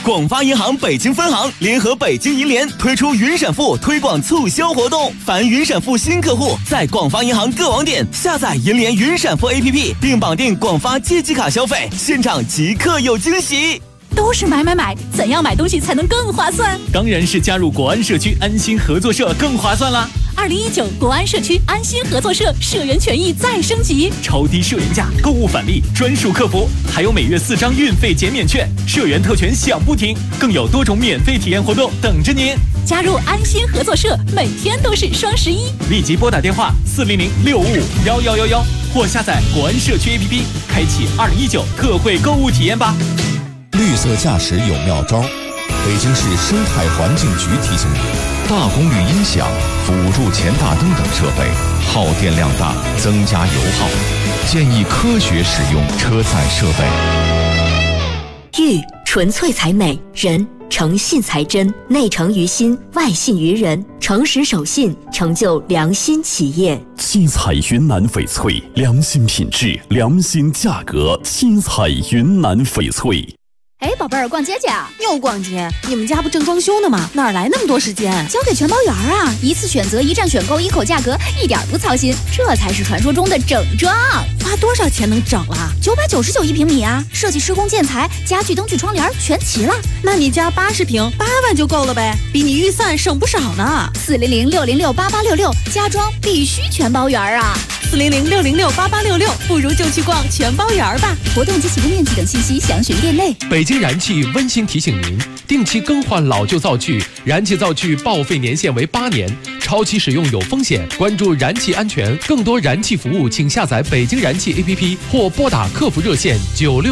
广发银行北京分行联合北京银联推出云闪付推广促销活动，凡云闪付新客户在广发银行各网点下载银联云闪付 APP， 并绑定广发借记卡消费，现场即刻有惊喜。 都是买，怎样买东西才能更划算？ 当然是加入国安社区安心合作社更划算啦 ！2019国安社区安心合作社社员权益再升级， 超低社员价、购物返利、专属客服，还有每月4张运费减免券，社员特权享不停，更有多种免费体验活动等着您。 加入安心合作社，每天都是双11。 立即拨打电话400-655-1111，或下载国安社区 APP， 开启2019特惠购物体验吧。 绿色驾驶有妙招，北京市生态环境局提醒你：大功率音响、辅助前大灯等设备耗电量大，增加油耗，建议科学使用车载设备。 玉纯粹才美，人诚信才真，内诚于心，外信于人，诚实守信，成就良心企业。 七彩云南翡翠，良心品质，良心价格，七彩云南翡翠。 哎，宝贝儿，逛街去啊？ 又逛街？你们家不正装修呢吗？哪来那么多时间？ 交给全包园啊！一次选择，一站选购，一口价格，一点不操心，这才是传说中的整装。 花多少钱能整了 ？999一平米啊！设计、施工、建材、家具、灯具、窗帘全齐了。 那你家80平，8万就够了呗，比你预算省不少呢。 400-606-8866，家装必须全包园啊 ！400-606-8866，不如就去逛全包园吧。 活动及起步面积等信息详询店内。 北京燃气温馨提醒您：定期更换老旧灶具，燃气灶具报废年限为8年，超期使用有风险。关注燃气安全，更多燃气服务，请下载北京燃气 APP 或拨打客服热线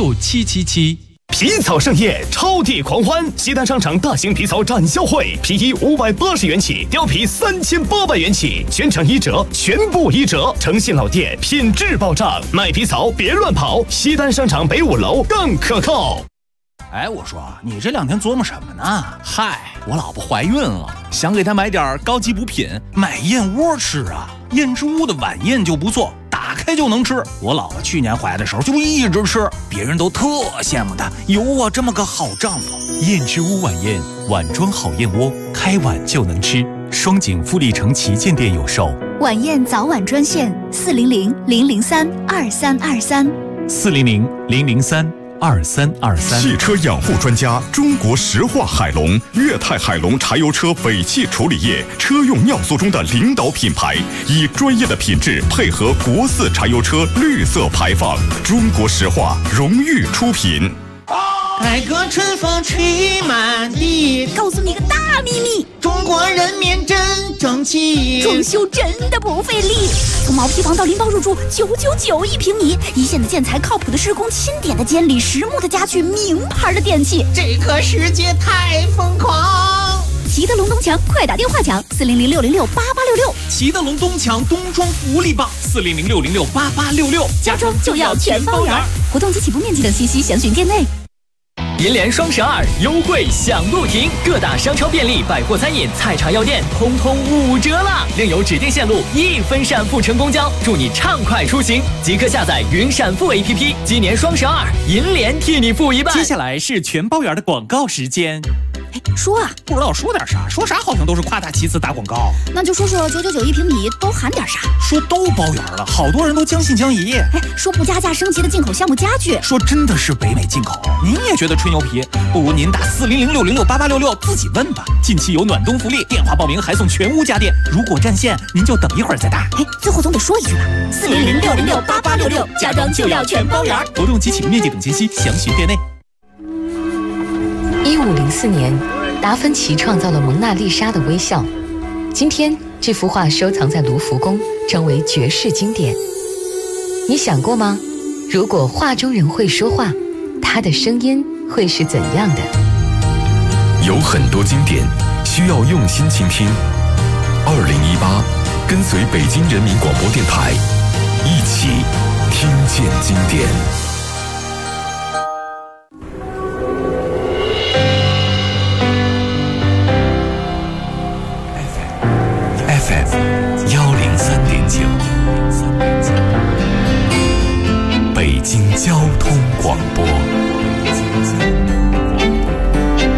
96777。 皮草盛宴，超地狂欢！西单商场大型皮草展销会，皮衣580元起，貂皮3800元起，全场1折，全部1折。诚信老店，品质保障，卖皮草别乱跑。西单商场北5楼更可靠。 哎，我说你这2天琢磨什么呢？嗨，我老婆怀孕了，想给她买点高级补品，买燕窝吃啊。燕之屋的晚宴就不错，打开就能吃。我老婆去年怀的时候就一直吃，别人都特羡慕她有我这么个好丈夫。 燕之屋晚宴，碗装好燕窝，开碗就能吃。双井富力城旗舰店有售。 晚宴早晚专线400-003-2323。 400-003-2323。 汽车养护专家，中国石化海龙、粤泰海龙柴油车尾气处理液，车用尿素中的领导品牌，以专业的品质配合国4柴油车绿色排放。中国石化荣誉出品。 改革春风吹满地， 告诉你个大秘密， 中国人民真争气， 装修真的不费力。从毛坯房到拎包入住，999一平米，一线的建材，靠谱的施工，钦点的监理，实木的家具，名牌的电器， 这个世界太疯狂。 齐德龙东墙，快打电话抢400-606-8866。 齐德龙东墙冬装福利棒，400-606-8866， 家装就要全包圆。活动及起步面积等信息详询店内。 银联双12优惠享不停，各大商超便利、百货餐饮、菜茶药店通通5折啦！另有指定线路1分闪付乘公交，祝你畅快出行！即刻下载云闪付 APP， 今年双12，银联替你付一半。 接下来是全包圆的广告时间。 哎，说啊， 不知道说点啥，说啥好像都是夸大其词打广告。 那就说999一平米都含点啥？ 说都包圆了，好多人都将信将疑。 哎，说不加价升级的进口项目家具， 说真的是北美进口，您也觉得吹牛皮？不如您打400-606-8866自己问吧。近期有暖冬福利，电话报名还送全屋家电。如果占线，您就等一会儿再打。 哎，最后总得说一句吧，400-606-8866，家装就要全包圆。 活动及起步面积等信息详询店内。 1504年，达芬奇创造了蒙娜丽莎的微笑。今天，这幅画收藏在卢浮宫，成为绝世经典。你想过吗？如果画中人会说话，他的声音会是怎样的？ 有很多经典需要用心倾听。2018，跟随北京人民广播电台，一起听见经典。 103.9，北京交通广播。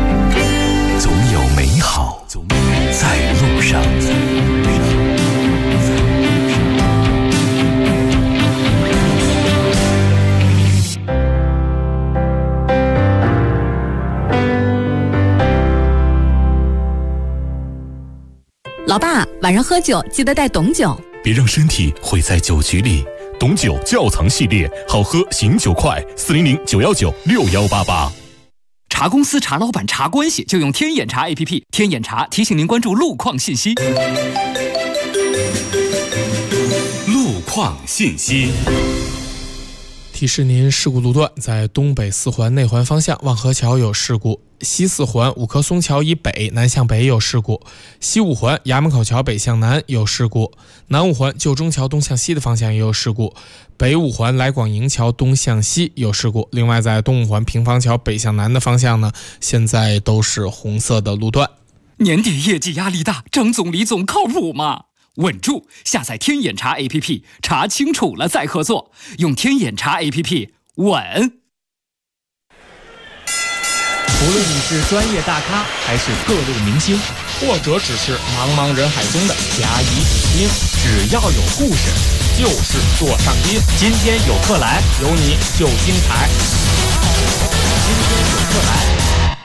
老爸，晚上喝酒记得带董酒， 别让身体毁在酒局里。董酒窖藏系列，好喝醒酒快，400-919-6188。 茶公司、茶老板、茶关系，就用天眼茶 APP。天眼茶提醒您关注路况信息。 路况信息。 提示您事故路段，在东北四环内环方向望河桥有事故，西四环五棵松桥以北南向北有事故，西五环衙门口桥北向南有事故，南五环旧中桥东向西的方向也有事故，北五环来广营桥东向西有事故。另外在东五环平房桥北向南的方向呢，现在都是红色的路段。 年底业绩压力大，张总李总靠谱吗？稳住！下载天眼查 APP， 查清楚了再合作。用天眼查 APP， 稳。 无论你是专业大咖，还是各路明星，或者只是茫茫人海中的甲乙丙丁，只要有故事，就是座上宾。今天有客来，有你就精彩。今天有客来。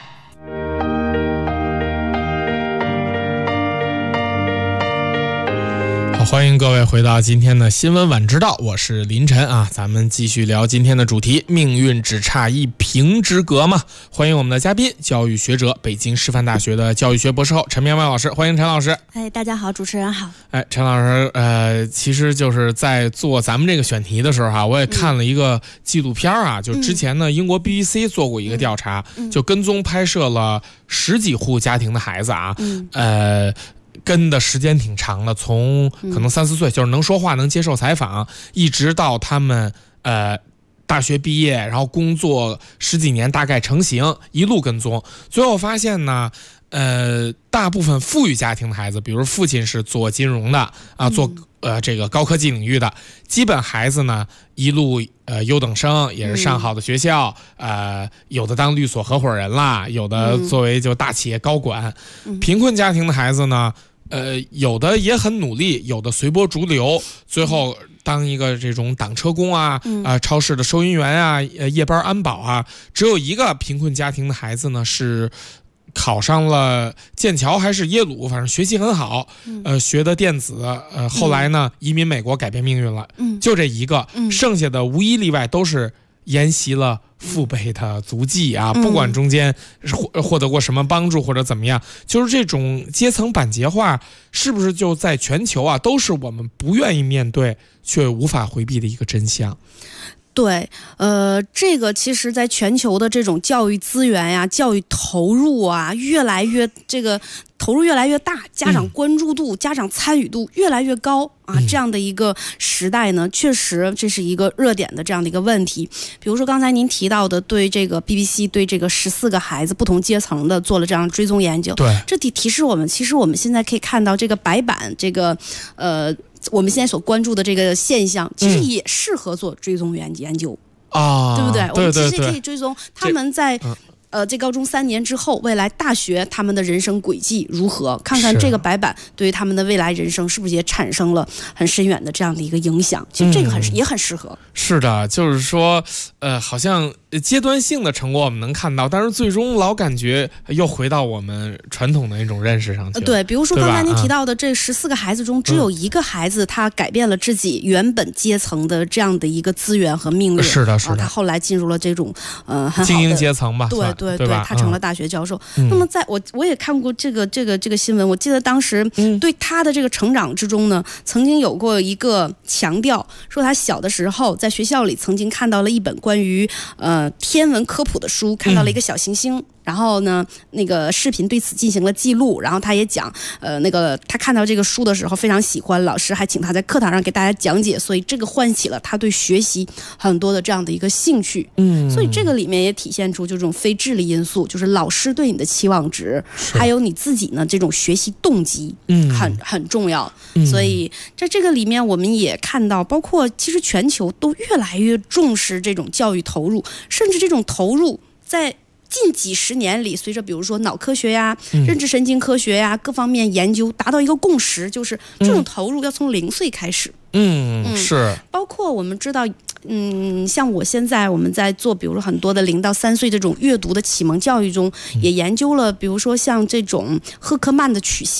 好，欢迎各位回到今天的新闻晚知道，我是林晨啊，咱们继续聊今天的主题，命运只差一平之隔嘛。欢迎我们的嘉宾，教育学者，北京师范大学的教育学博士后陈明万老师，欢迎陈老师。 大家好，主持人好。 陈老师，其实就是在做咱们这个选题的时候我也看了一个纪录片啊，就之前呢，英国 BBC 做过一个调查，就跟踪拍摄了10几户家庭的孩子啊，跟的时间挺长的，从可能3、4岁，就是能说话能接受采访，一直到他们大学毕业，然后工作10几年大概成型，一路跟踪。最后发现呢，大部分富裕家庭的孩子，比如父亲是做金融的啊，做这个高科技领域的，基本孩子呢一路优等生，也是上好的学校，有的当律所合伙人啦，有的作为就大企业高管。贫困家庭的孩子呢，有的也很努力，有的随波逐流，最后当一个这种挡车工啊，超市的收银员啊，夜班安保啊。只有一个贫困家庭的孩子呢是考上了剑桥还是耶鲁，反正学习很好，学的电子，后来呢移民美国改变命运了，就这一个，剩下的无一例外都是沿袭了父辈的足迹啊，不管中间获得过什么帮助或者怎么样，就是这种阶层板结化，是不是就在全球啊都是我们不愿意面对却无法回避的一个真相？ 对，这个其实在全球的这种教育资源呀、教育投入啊，投入越来越大，家长关注度、家长参与度越来越高啊，这样的一个时代呢，确实这是一个热点的这样的一个问题。比如说刚才您提到的，对这个 BBC 对这个14个孩子不同阶层的做了这样追踪研究， 对， 这提示我们，其实我们现在可以看到这个白板这个我们现在所关注的这个现象，其实也适合做追踪研究啊，对不对？我们其实可以追踪他们在这高中3年之后，未来大学他们的人生轨迹如何？看看这个白板对于他们的未来人生是不是也产生了很深远的这样的一个影响？其实这个也很适合。 是的，就是说，好像阶段性的成果我们能看到，但是最终老感觉又回到我们传统的那种认识上去。 对，比如说刚才您提到的这14个孩子中，只有一个孩子他改变了自己原本阶层的这样的一个资源和命运。 是的，是的。 他后来进入了这种很好的精英阶层吧。 对，他成了大学教授。那么我也看过这个新闻，我记得当时对他的这个成长之中呢，曾经有过一个强调，说他小的时候在学校里曾经看到了一本关于天文科普的书，看到了一个小行星。然后呢，那个视频对此进行了记录，然后他也讲，他看到这个书的时候非常喜欢，老师还请他在课堂上给大家讲解，所以这个唤起了他对学习很多的这样的一个兴趣。所以这个里面也体现出就这种非智力因素，就是老师对你的期望值，还有你自己呢这种学习动机，很重要。所以在这个里面，我们也看到，包括其实全球都越来越重视这种教育投入，甚至这种投入在近几十年里，随着比如说脑科学呀、认知神经科学呀各方面研究达到一个共识，就是这种投入要从0岁开始。 是。 包括我们知道，像我们在做，比如说很多的0到3岁这种阅读的启蒙教育中，也研究了，比如说像这种赫克曼的曲线。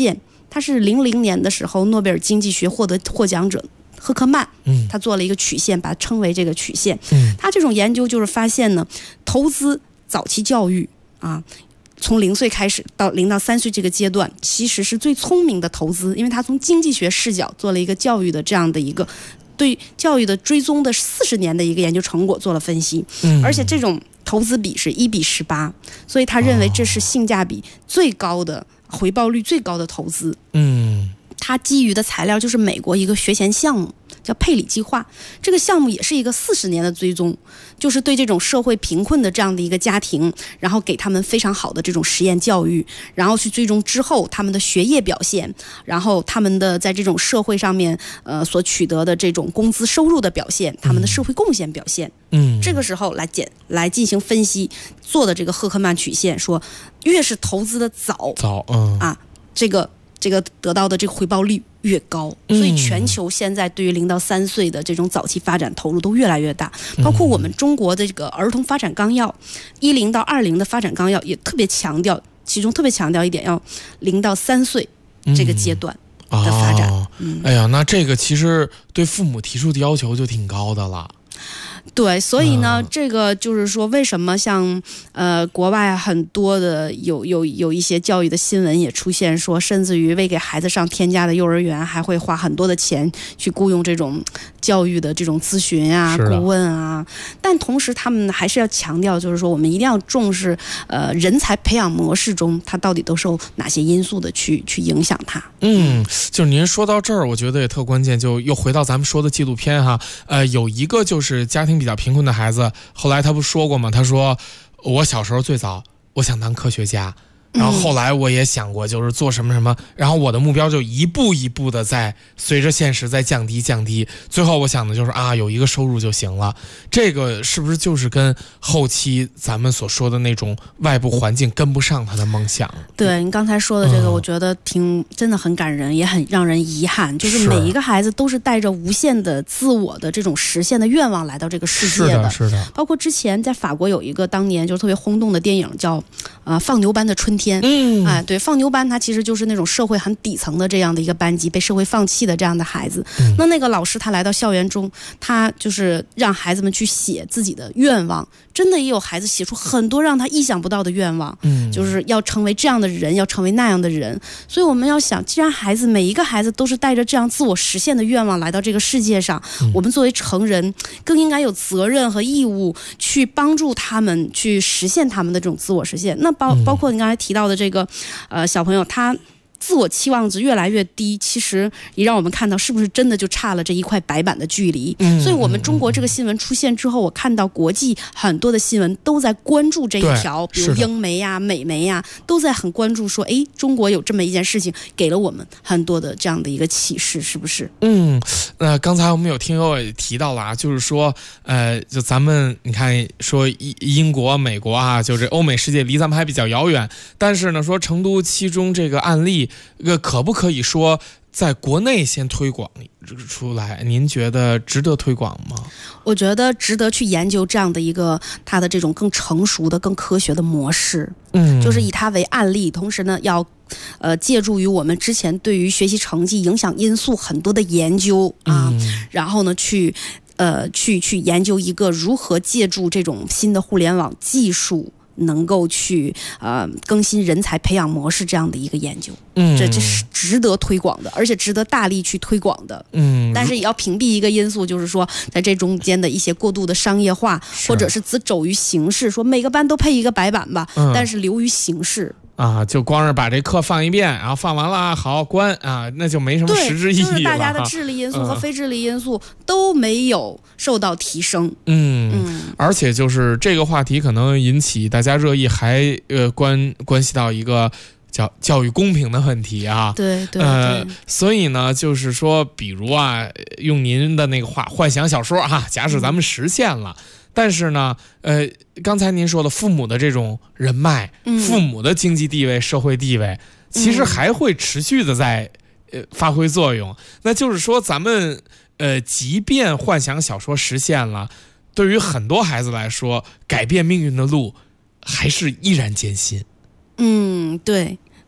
他是00年的时候诺贝尔经济学获奖者赫克曼，他做了一个曲线，把它称为这个曲线。他这种研究就是发现呢，投资早期教育啊，从0岁开始到0到3岁这个阶段，其实是最聪明的投资，因为他从经济学视角做了一个教育的这样的一个对教育的追踪的40年的一个研究成果做了分析，而且这种投资比是1:18，所以他认为这是性价比最高的、回报率最高的投资。他基于的材料就是美国一个学前项目，叫佩里计划。这个项目也是一个40年的追踪，就是对这种社会贫困的这样的一个家庭，然后给他们非常好的这种实验教育，然后去追踪之后他们的学业表现，然后他们的在这种社会上面所取得的这种工资收入的表现，他们的社会贡献表现。这个时候来进行分析，做的这个赫克曼曲线说，越是投资的早这个得到的这个回报率越高，所以全球现在对于0到3岁的这种早期发展投入都越来越大，包括我们中国的这个儿童发展纲要10到20的发展纲要也特别强调，其中特别强调一点，要0到3岁这个阶段的发展。 哎呀，那这个其实对父母提出的要求就挺高的了。 对，所以呢，这个就是说，为什么像国外很多的有一些教育的新闻也出现说，甚至于为给孩子上添加的幼儿园还会花很多的钱去雇佣这种教育的这种咨询啊、顾问啊。但同时，他们还是要强调，就是说，我们一定要重视人才培养模式中，它到底都受哪些因素的去影响它。 就是您说到这儿，我觉得也特关键，就又回到咱们说的纪录片哈。有一个就是家庭比较贫困的孩子，后来他不说过吗？他说我小时候最早我想当科学家，然后后来我也想过就是做什么什么，然后我的目标就一步一步的在随着现实在降低，最后我想的就是有一个收入就行了。这个是不是就是跟后期咱们所说的那种外部环境跟不上他的梦想？ 对，你刚才说的这个我觉得真的很感人，也很让人遗憾，就是每一个孩子都是带着无限的自我的这种实现的愿望来到这个世界的。 是的。 包括之前在法国有一个当年就特别轰动的电影叫放牛班的春天。对，放牛班它其实就是那种社会很底层的这样的一个班级，被社会放弃的这样的孩子。那个老师他来到校园中，他就是让孩子们去写自己的愿望，真的也有孩子写出很多让他意想不到的愿望，就是要成为这样的人，要成为那样的人。所以我们要想，既然每一个孩子都是带着这样自我实现的愿望来到这个世界上，我们作为成人更应该有责任和义务去帮助他们去实现他们的这种自我实现。那包括你刚才提到的这个小朋友，他自我期望值越来越低，其实也让我们看到是不是真的就差了这一块白板的距离。所以我们中国这个新闻出现之后，我看到国际很多的新闻都在关注这一条，比如英媒呀、美媒呀，都在很关注说，中国有这么一件事情，给了我们很多的这样的一个启示，是不是？ 刚才我们有听友也提到了就是说就咱们你看说英国、美国啊，就这欧美世界离咱们还比较遥远，但是呢，说成都七中这个案例可不可以说在国内先推广出来？您觉得值得推广吗？ 我觉得值得去研究这样的一个它的这种更成熟的、更科学的模式。就是以它为案例，同时呢要借助于我们之前对于学习成绩影响因素很多的研究然后呢去研究一个如何借助这种新的互联网技术能够去更新人才培养模式这样的一个研究。这是值得推广的，而且值得大力去推广的。但是也要屏蔽一个因素，就是说在这中间的一些过度的商业化，或者是只走于形式，说每个班都配一个白板吧，但是流于形式。 就光是把这课放一遍，然后放完了好关那就没什么实质意义了。 就是大家的智力因素和非智力因素都没有受到提升。 而且就是这个话题可能引起大家热议，还关系到一个教育公平的问题啊。 对。 所以呢，就是说，比如用您的那个话，幻想小说假使咱们实现了。但是呢，刚才您说的父母的这种人脉，父母的经济地位、社会地位，其实还会持续的在发挥作用。那就是说，咱们即便幻想小说实现了，对于很多孩子来说，改变命运的路还是依然艰辛。 对。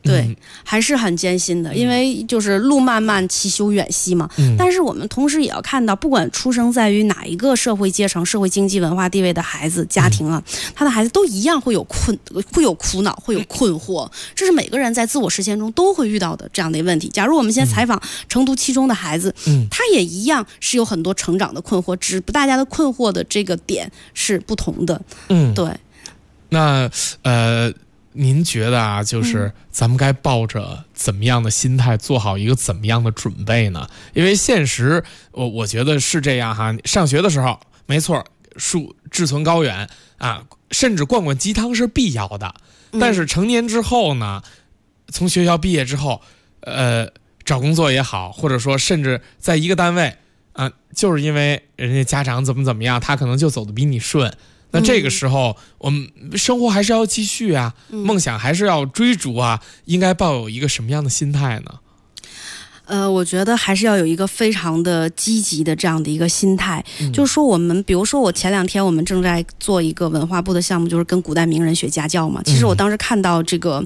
对，还是很艰辛的，因为就是路漫漫其修远兮嘛。但是我们同时也要看到，不管出生在于哪一个社会阶层、社会经济文化地位的孩子、家庭啊，他的孩子都一样会有苦恼，会有困惑，这是每个人在自我实现中都会遇到的这样的一个问题。假如我们现在采访成都七中的孩子，他也一样是有很多成长的困惑，只不大家的困惑的这个点是不同的。对。 那您觉得啊，就是咱们该抱着怎么样的心态做好一个怎么样的准备呢？因为现实，我觉得是这样哈。上学的时候，没错，志存高远啊，甚至灌鸡汤是必要的。但是成年之后呢，从学校毕业之后，找工作也好，或者说甚至在一个单位啊，就是因为人家家长怎么样，他可能就走得比你顺。那这个时候，我们生活还是要继续啊，梦想还是要追逐啊，应该抱有一个什么样的心态呢？ 我觉得还是要有一个非常的积极的这样的一个心态，就是说比如说我前2天我们正在做一个文化部的项目，就是跟古代名人学家教嘛。其实我当时看到这个，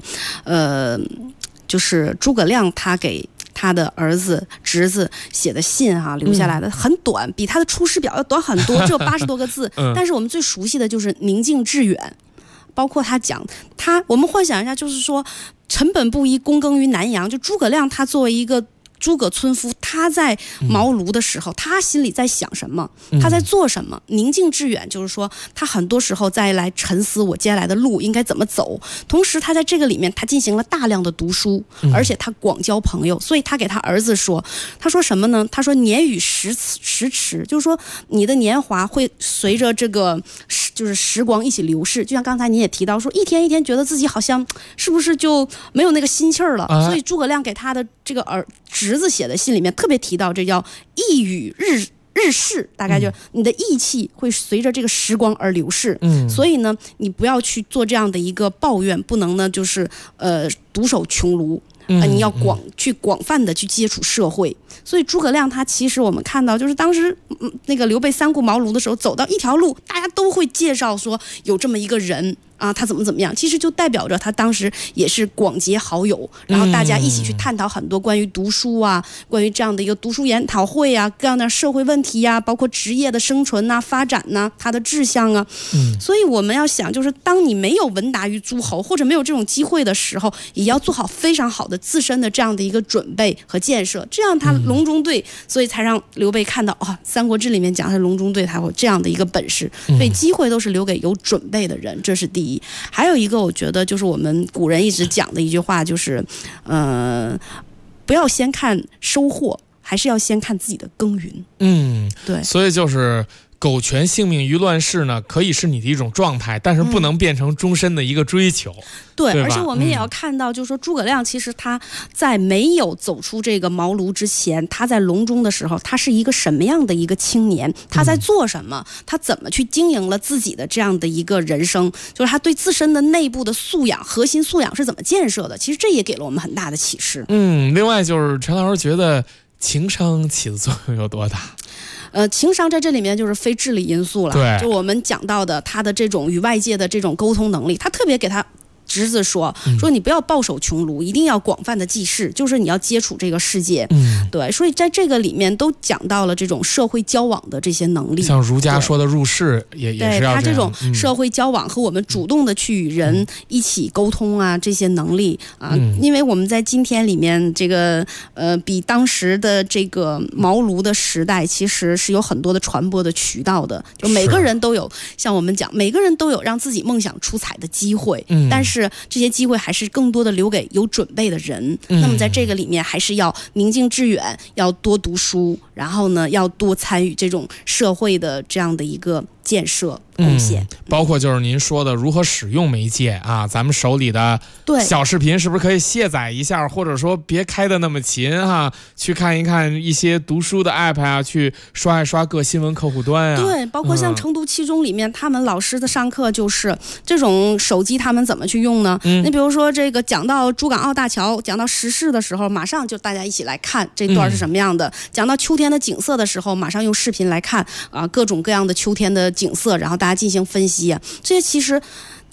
就是诸葛亮他给他的儿子、侄子写的信留下来的很短，比他的出师表要短很多，只有80多个字。但是我们最熟悉的就是宁静致远，包括他讲我们幻想一下，就是说臣本布衣，躬耕于南阳，就诸葛亮他作为一个诸葛村夫，他在茅庐的时候，他心里在想什么，他在做什么。宁静致远就是说他很多时候在来沉思我接下来的路应该怎么走，同时他在这个里面他进行了大量的读书，而且他广交朋友。所以他给他儿子说，他说什么呢？他说年与时驰，就是说你的年华会随着这个就是时光一起流逝，就像刚才你也提到说，一天一天觉得自己好像是不是就没有那个心气儿了。所以诸葛亮给他的这个侄子写的信里面特别提到，这叫意与日逝，大概就你的意气会随着这个时光而流逝。所以呢，你不要去做这样的一个抱怨，不能呢就是独守穷庐。你要广泛的去接触社会。所以诸葛亮他其实我们看到，就是当时那个刘备三顾茅庐的时候，走到一条路，大家都会介绍说有这么一个人啊，他怎么样，其实就代表着他当时也是广结好友，然后大家一起去探讨很多关于读书啊，关于这样的一个读书研讨会啊，各样的社会问题啊，包括职业的生存啊、发展啊，他的志向啊。所以我们要想，就是当你没有闻达于诸侯，或者没有这种机会的时候，也要做好非常好的自身的这样的一个准备和建设，这样他隆中对，所以才让刘备看到《三国志》里面讲他隆中对他有这样的一个本事。所以机会都是留给有准备的人，这是第一。还有一个我觉得就是我们古人一直讲的一句话，就是不要先看收获，还是要先看自己的耕耘。对， 所以就是苟全性命于乱世呢，可以是你的一种状态，但是不能变成终身的一个追求。 对，而且我们也要看到，就是说诸葛亮其实他在没有走出这个茅庐之前，他在隆中的时候，他是一个什么样的一个青年？他在做什么？他怎么去经营了自己的这样的一个人生？就是他对自身的内部的素养、核心素养是怎么建设的？其实这也给了我们很大的启示。 另外就是陈老师觉得情商起的作用有多大？ 情商在这里面就是非智力因素了。 对， 就我们讲到的他的这种与外界的这种沟通能力，他特别给他侄子说你不要抱守穷庐，一定要广泛的济世，就是你要接触这个世界。对，所以在这个里面都讲到了这种社会交往的这些能力， 像儒家说的入世也是要这样。 他这种社会交往和我们主动的去与人一起沟通啊，这些能力啊，因为我们在今天里面这个比当时的这个茅庐的时代其实是有很多的传播的渠道的，就每个人都有，像我们讲每个人都有让自己梦想出彩的机会，但是这些机会还是更多的留给有准备的人。那么在这个里面还是要宁静致远，要多读书，然后呢要多参与这种社会的这样的一个建设贡献。 包括就是您说的如何使用媒介啊，咱们手里的小视频是不是可以卸载一下，或者说别开的那么勤去看一看一些读书的 app 啊，去刷一刷各新闻客户端啊。 对，包括像成都七中里面他们老师的上课就是这种手机他们怎么去用呢？你比如说这个讲到珠港澳大桥，讲到时事的时候，马上就大家一起来看这段是什么样的。讲到秋天的景色的时候，马上用视频来看各种各样的秋天的景色，然后大家进行分析啊。这些其实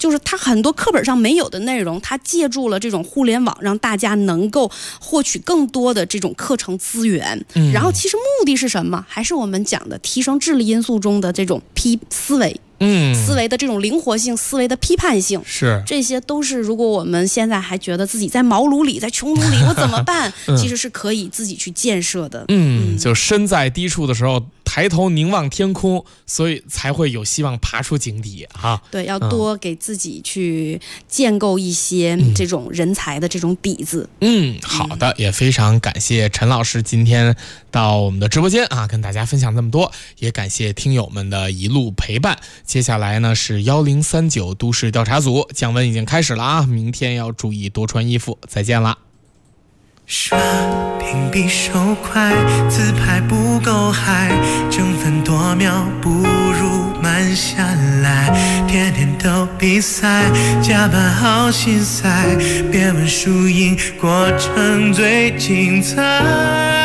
就是它很多课本上没有的内容，它借助了这种互联网，让大家能够获取更多的这种课程资源。然后其实目的是什么？还是我们讲的提升智力因素中的这种思维。思维的这种灵活性，思维的批判性， 是这些都是如果我们现在还觉得自己在茅庐里，在穷庐里，我怎么办？其实是可以自己去建设的。 就身在低处的时候，抬头凝望天空，所以才会有希望爬出井底哈。 对，要多给自己去建构一些这种人才的这种底子。 好的，也非常感谢陈老师今天到我们的直播间啊，跟大家分享这么多，也感谢听友们的一路陪伴。接下来呢是1039都市调查组，降温已经开始了啊，明天要注意多穿衣服，再见啦。 刷屏比手快，自拍不够嗨，争分夺秒不如慢下来，天天都比赛，加班好心塞，别问输赢，过程最精彩。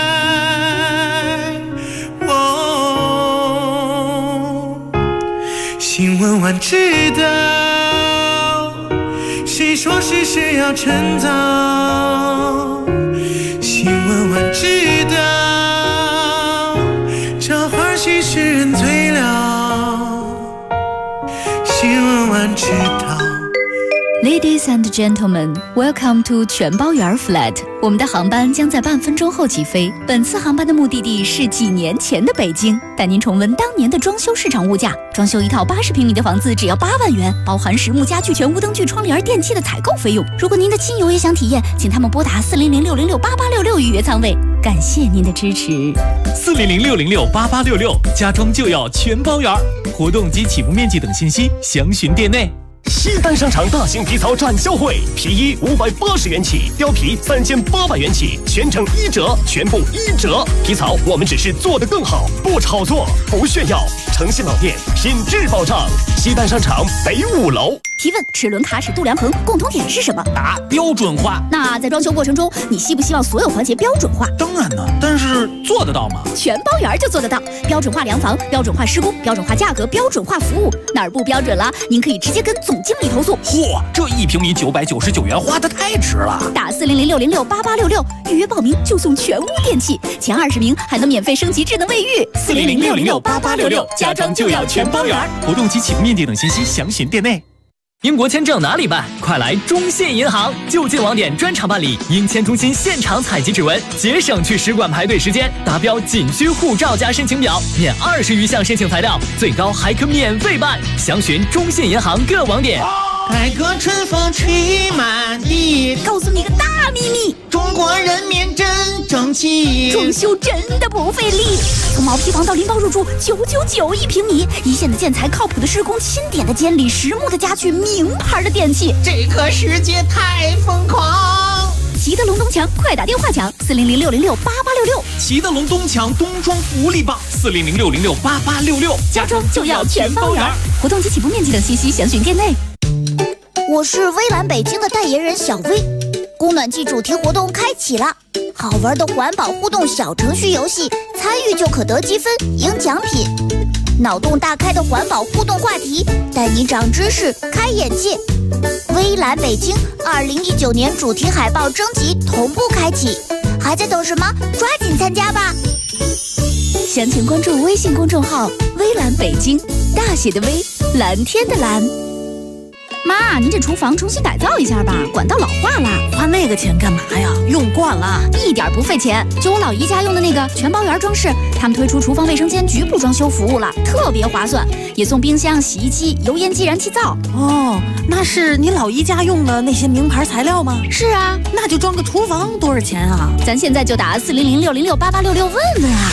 新闻晚知道，谁说事实要趁早？新闻晚知道，这花絮使人醉了。新闻晚知道。 Ladies and gentlemen, welcome to 全包圆 flat。我们的航班将在半分钟后起飞。本次航班的目的地是几年前的北京，带您重温当年的装修市场物价。装修一套80平米的房子只要8万元，包含实木家具、全屋灯具、窗帘、电器的采购费用。如果您的亲友也想体验，请他们拨打400-606-8866预约舱位。感谢您的支持。 400-606-8866，家装就要全包圆。活动及起步面积等信息详询店内。 西单商场大型皮草展销会，皮衣580元起，貂皮3800元起，全程1折，全部1折。皮草我们只是做得更好，不炒作，不炫耀。诚信老店，品质保障。西单商场北5楼。 提问：齿轮、卡尺、度量衡共同点是什么？ 答：标准化。 那在装修过程中，你希不希望所有环节标准化？ 当然呢，但是做得到吗？ 全包圆就做得到，标准化量房、标准化施工、标准化价格、标准化服务，哪儿不标准了，您可以直接跟总经理投诉。 嚯，这1平米999元花得太值了！ 打400-606-8866预约报名就送全屋电器，前20名还能免费升级智能卫浴。 400-606-8866，家装就要全包圆。活动及起步面积等信息详询店内。英国签证哪里办？快来中信银行，就近网点专场办理，英签中心现场采集指纹，节省去使馆排队时间。达标仅需护照加申请表，免20余项申请材料，最高还可免费办。详询中信银行各网点。 改革春风吹满地， 告诉你个大秘密， 中国人民真争气， 装修真的不费力。从毛坯房到拎包入住，999一平米，一线的建材，靠谱的施工，钦点的监理，实木的家具，名牌的电器， 这个世界太疯狂。 齐德龙东墙，快打电话抢400-606-8866。 齐德龙东墙冬装福利棒，400-606-8866， 家装就要全包圆。活动及起步面积等信息详询店内。 我是微蓝北京的代言人小薇，供暖季主题活动开启了，好玩的环保互动小程序游戏，参与就可得积分赢奖品。脑洞大开的环保互动话题，带你长知识开眼界。微蓝北京2019年主题海报征集同步开启，还在等什么？抓紧参加吧！详情关注微信公众号微蓝北京，大写的微，蓝天的蓝。妈，您这厨房重新改造一下吧，管道老化了。 花那个钱干嘛呀？用惯了， 一点不费钱。就我老姨家用的那个全包圆装饰，他们推出厨房卫生间局部装修服务了，特别划算，也送冰箱、洗衣机、油烟机、燃气灶。 哦，那是你老姨家用的那些名牌材料吗？ 是啊， 那就装个厨房多少钱啊？ 咱现在就打400-606-8866问问啊。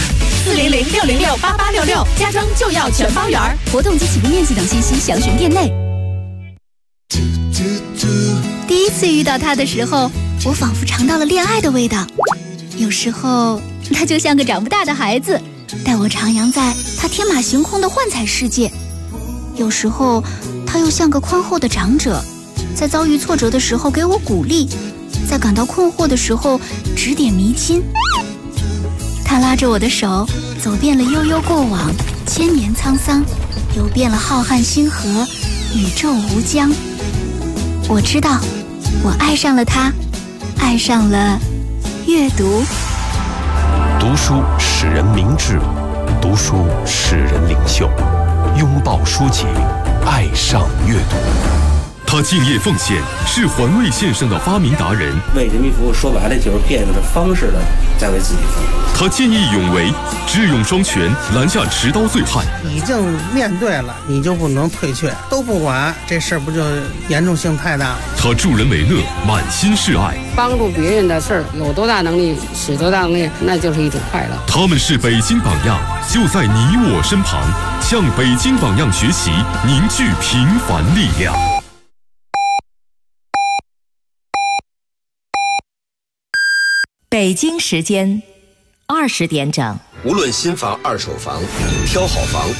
400-606-8866，家装就要全包圆。 活动及起步面积等信息详询店内。第一次遇到他的时候，我仿佛尝到了恋爱的味道。有时候他就像个长不大的孩子，带我徜徉在他天马行空的幻彩世界。有时候他又像个宽厚的长者，在遭遇挫折的时候给我鼓励，在感到困惑的时候指点迷津。他拉着我的手，走遍了悠悠过往，千年沧桑，游遍了浩瀚星河， 宇宙无疆。我知道，我爱上了它，爱上了阅读。 读书使人明智，读书使人领袖。拥抱书籍，爱上阅读。 他敬业奉献，是环卫线上的发明达人。 为人民服务，说白了就是变着方式的在为自己服务。 他见义勇为，智勇双全，拦下持刀醉汉。 已经面对了，你就不能退却，都不管，这事儿不就严重性太大了？ 他助人为乐，满心是爱。 帮助别人的事儿，有多大能力使多大能力，那就是一种快乐。 他们是北京榜样，就在你我身旁，向北京榜样学习，凝聚平凡力量。 北京时间20点整。 无论新房、二手房，挑好房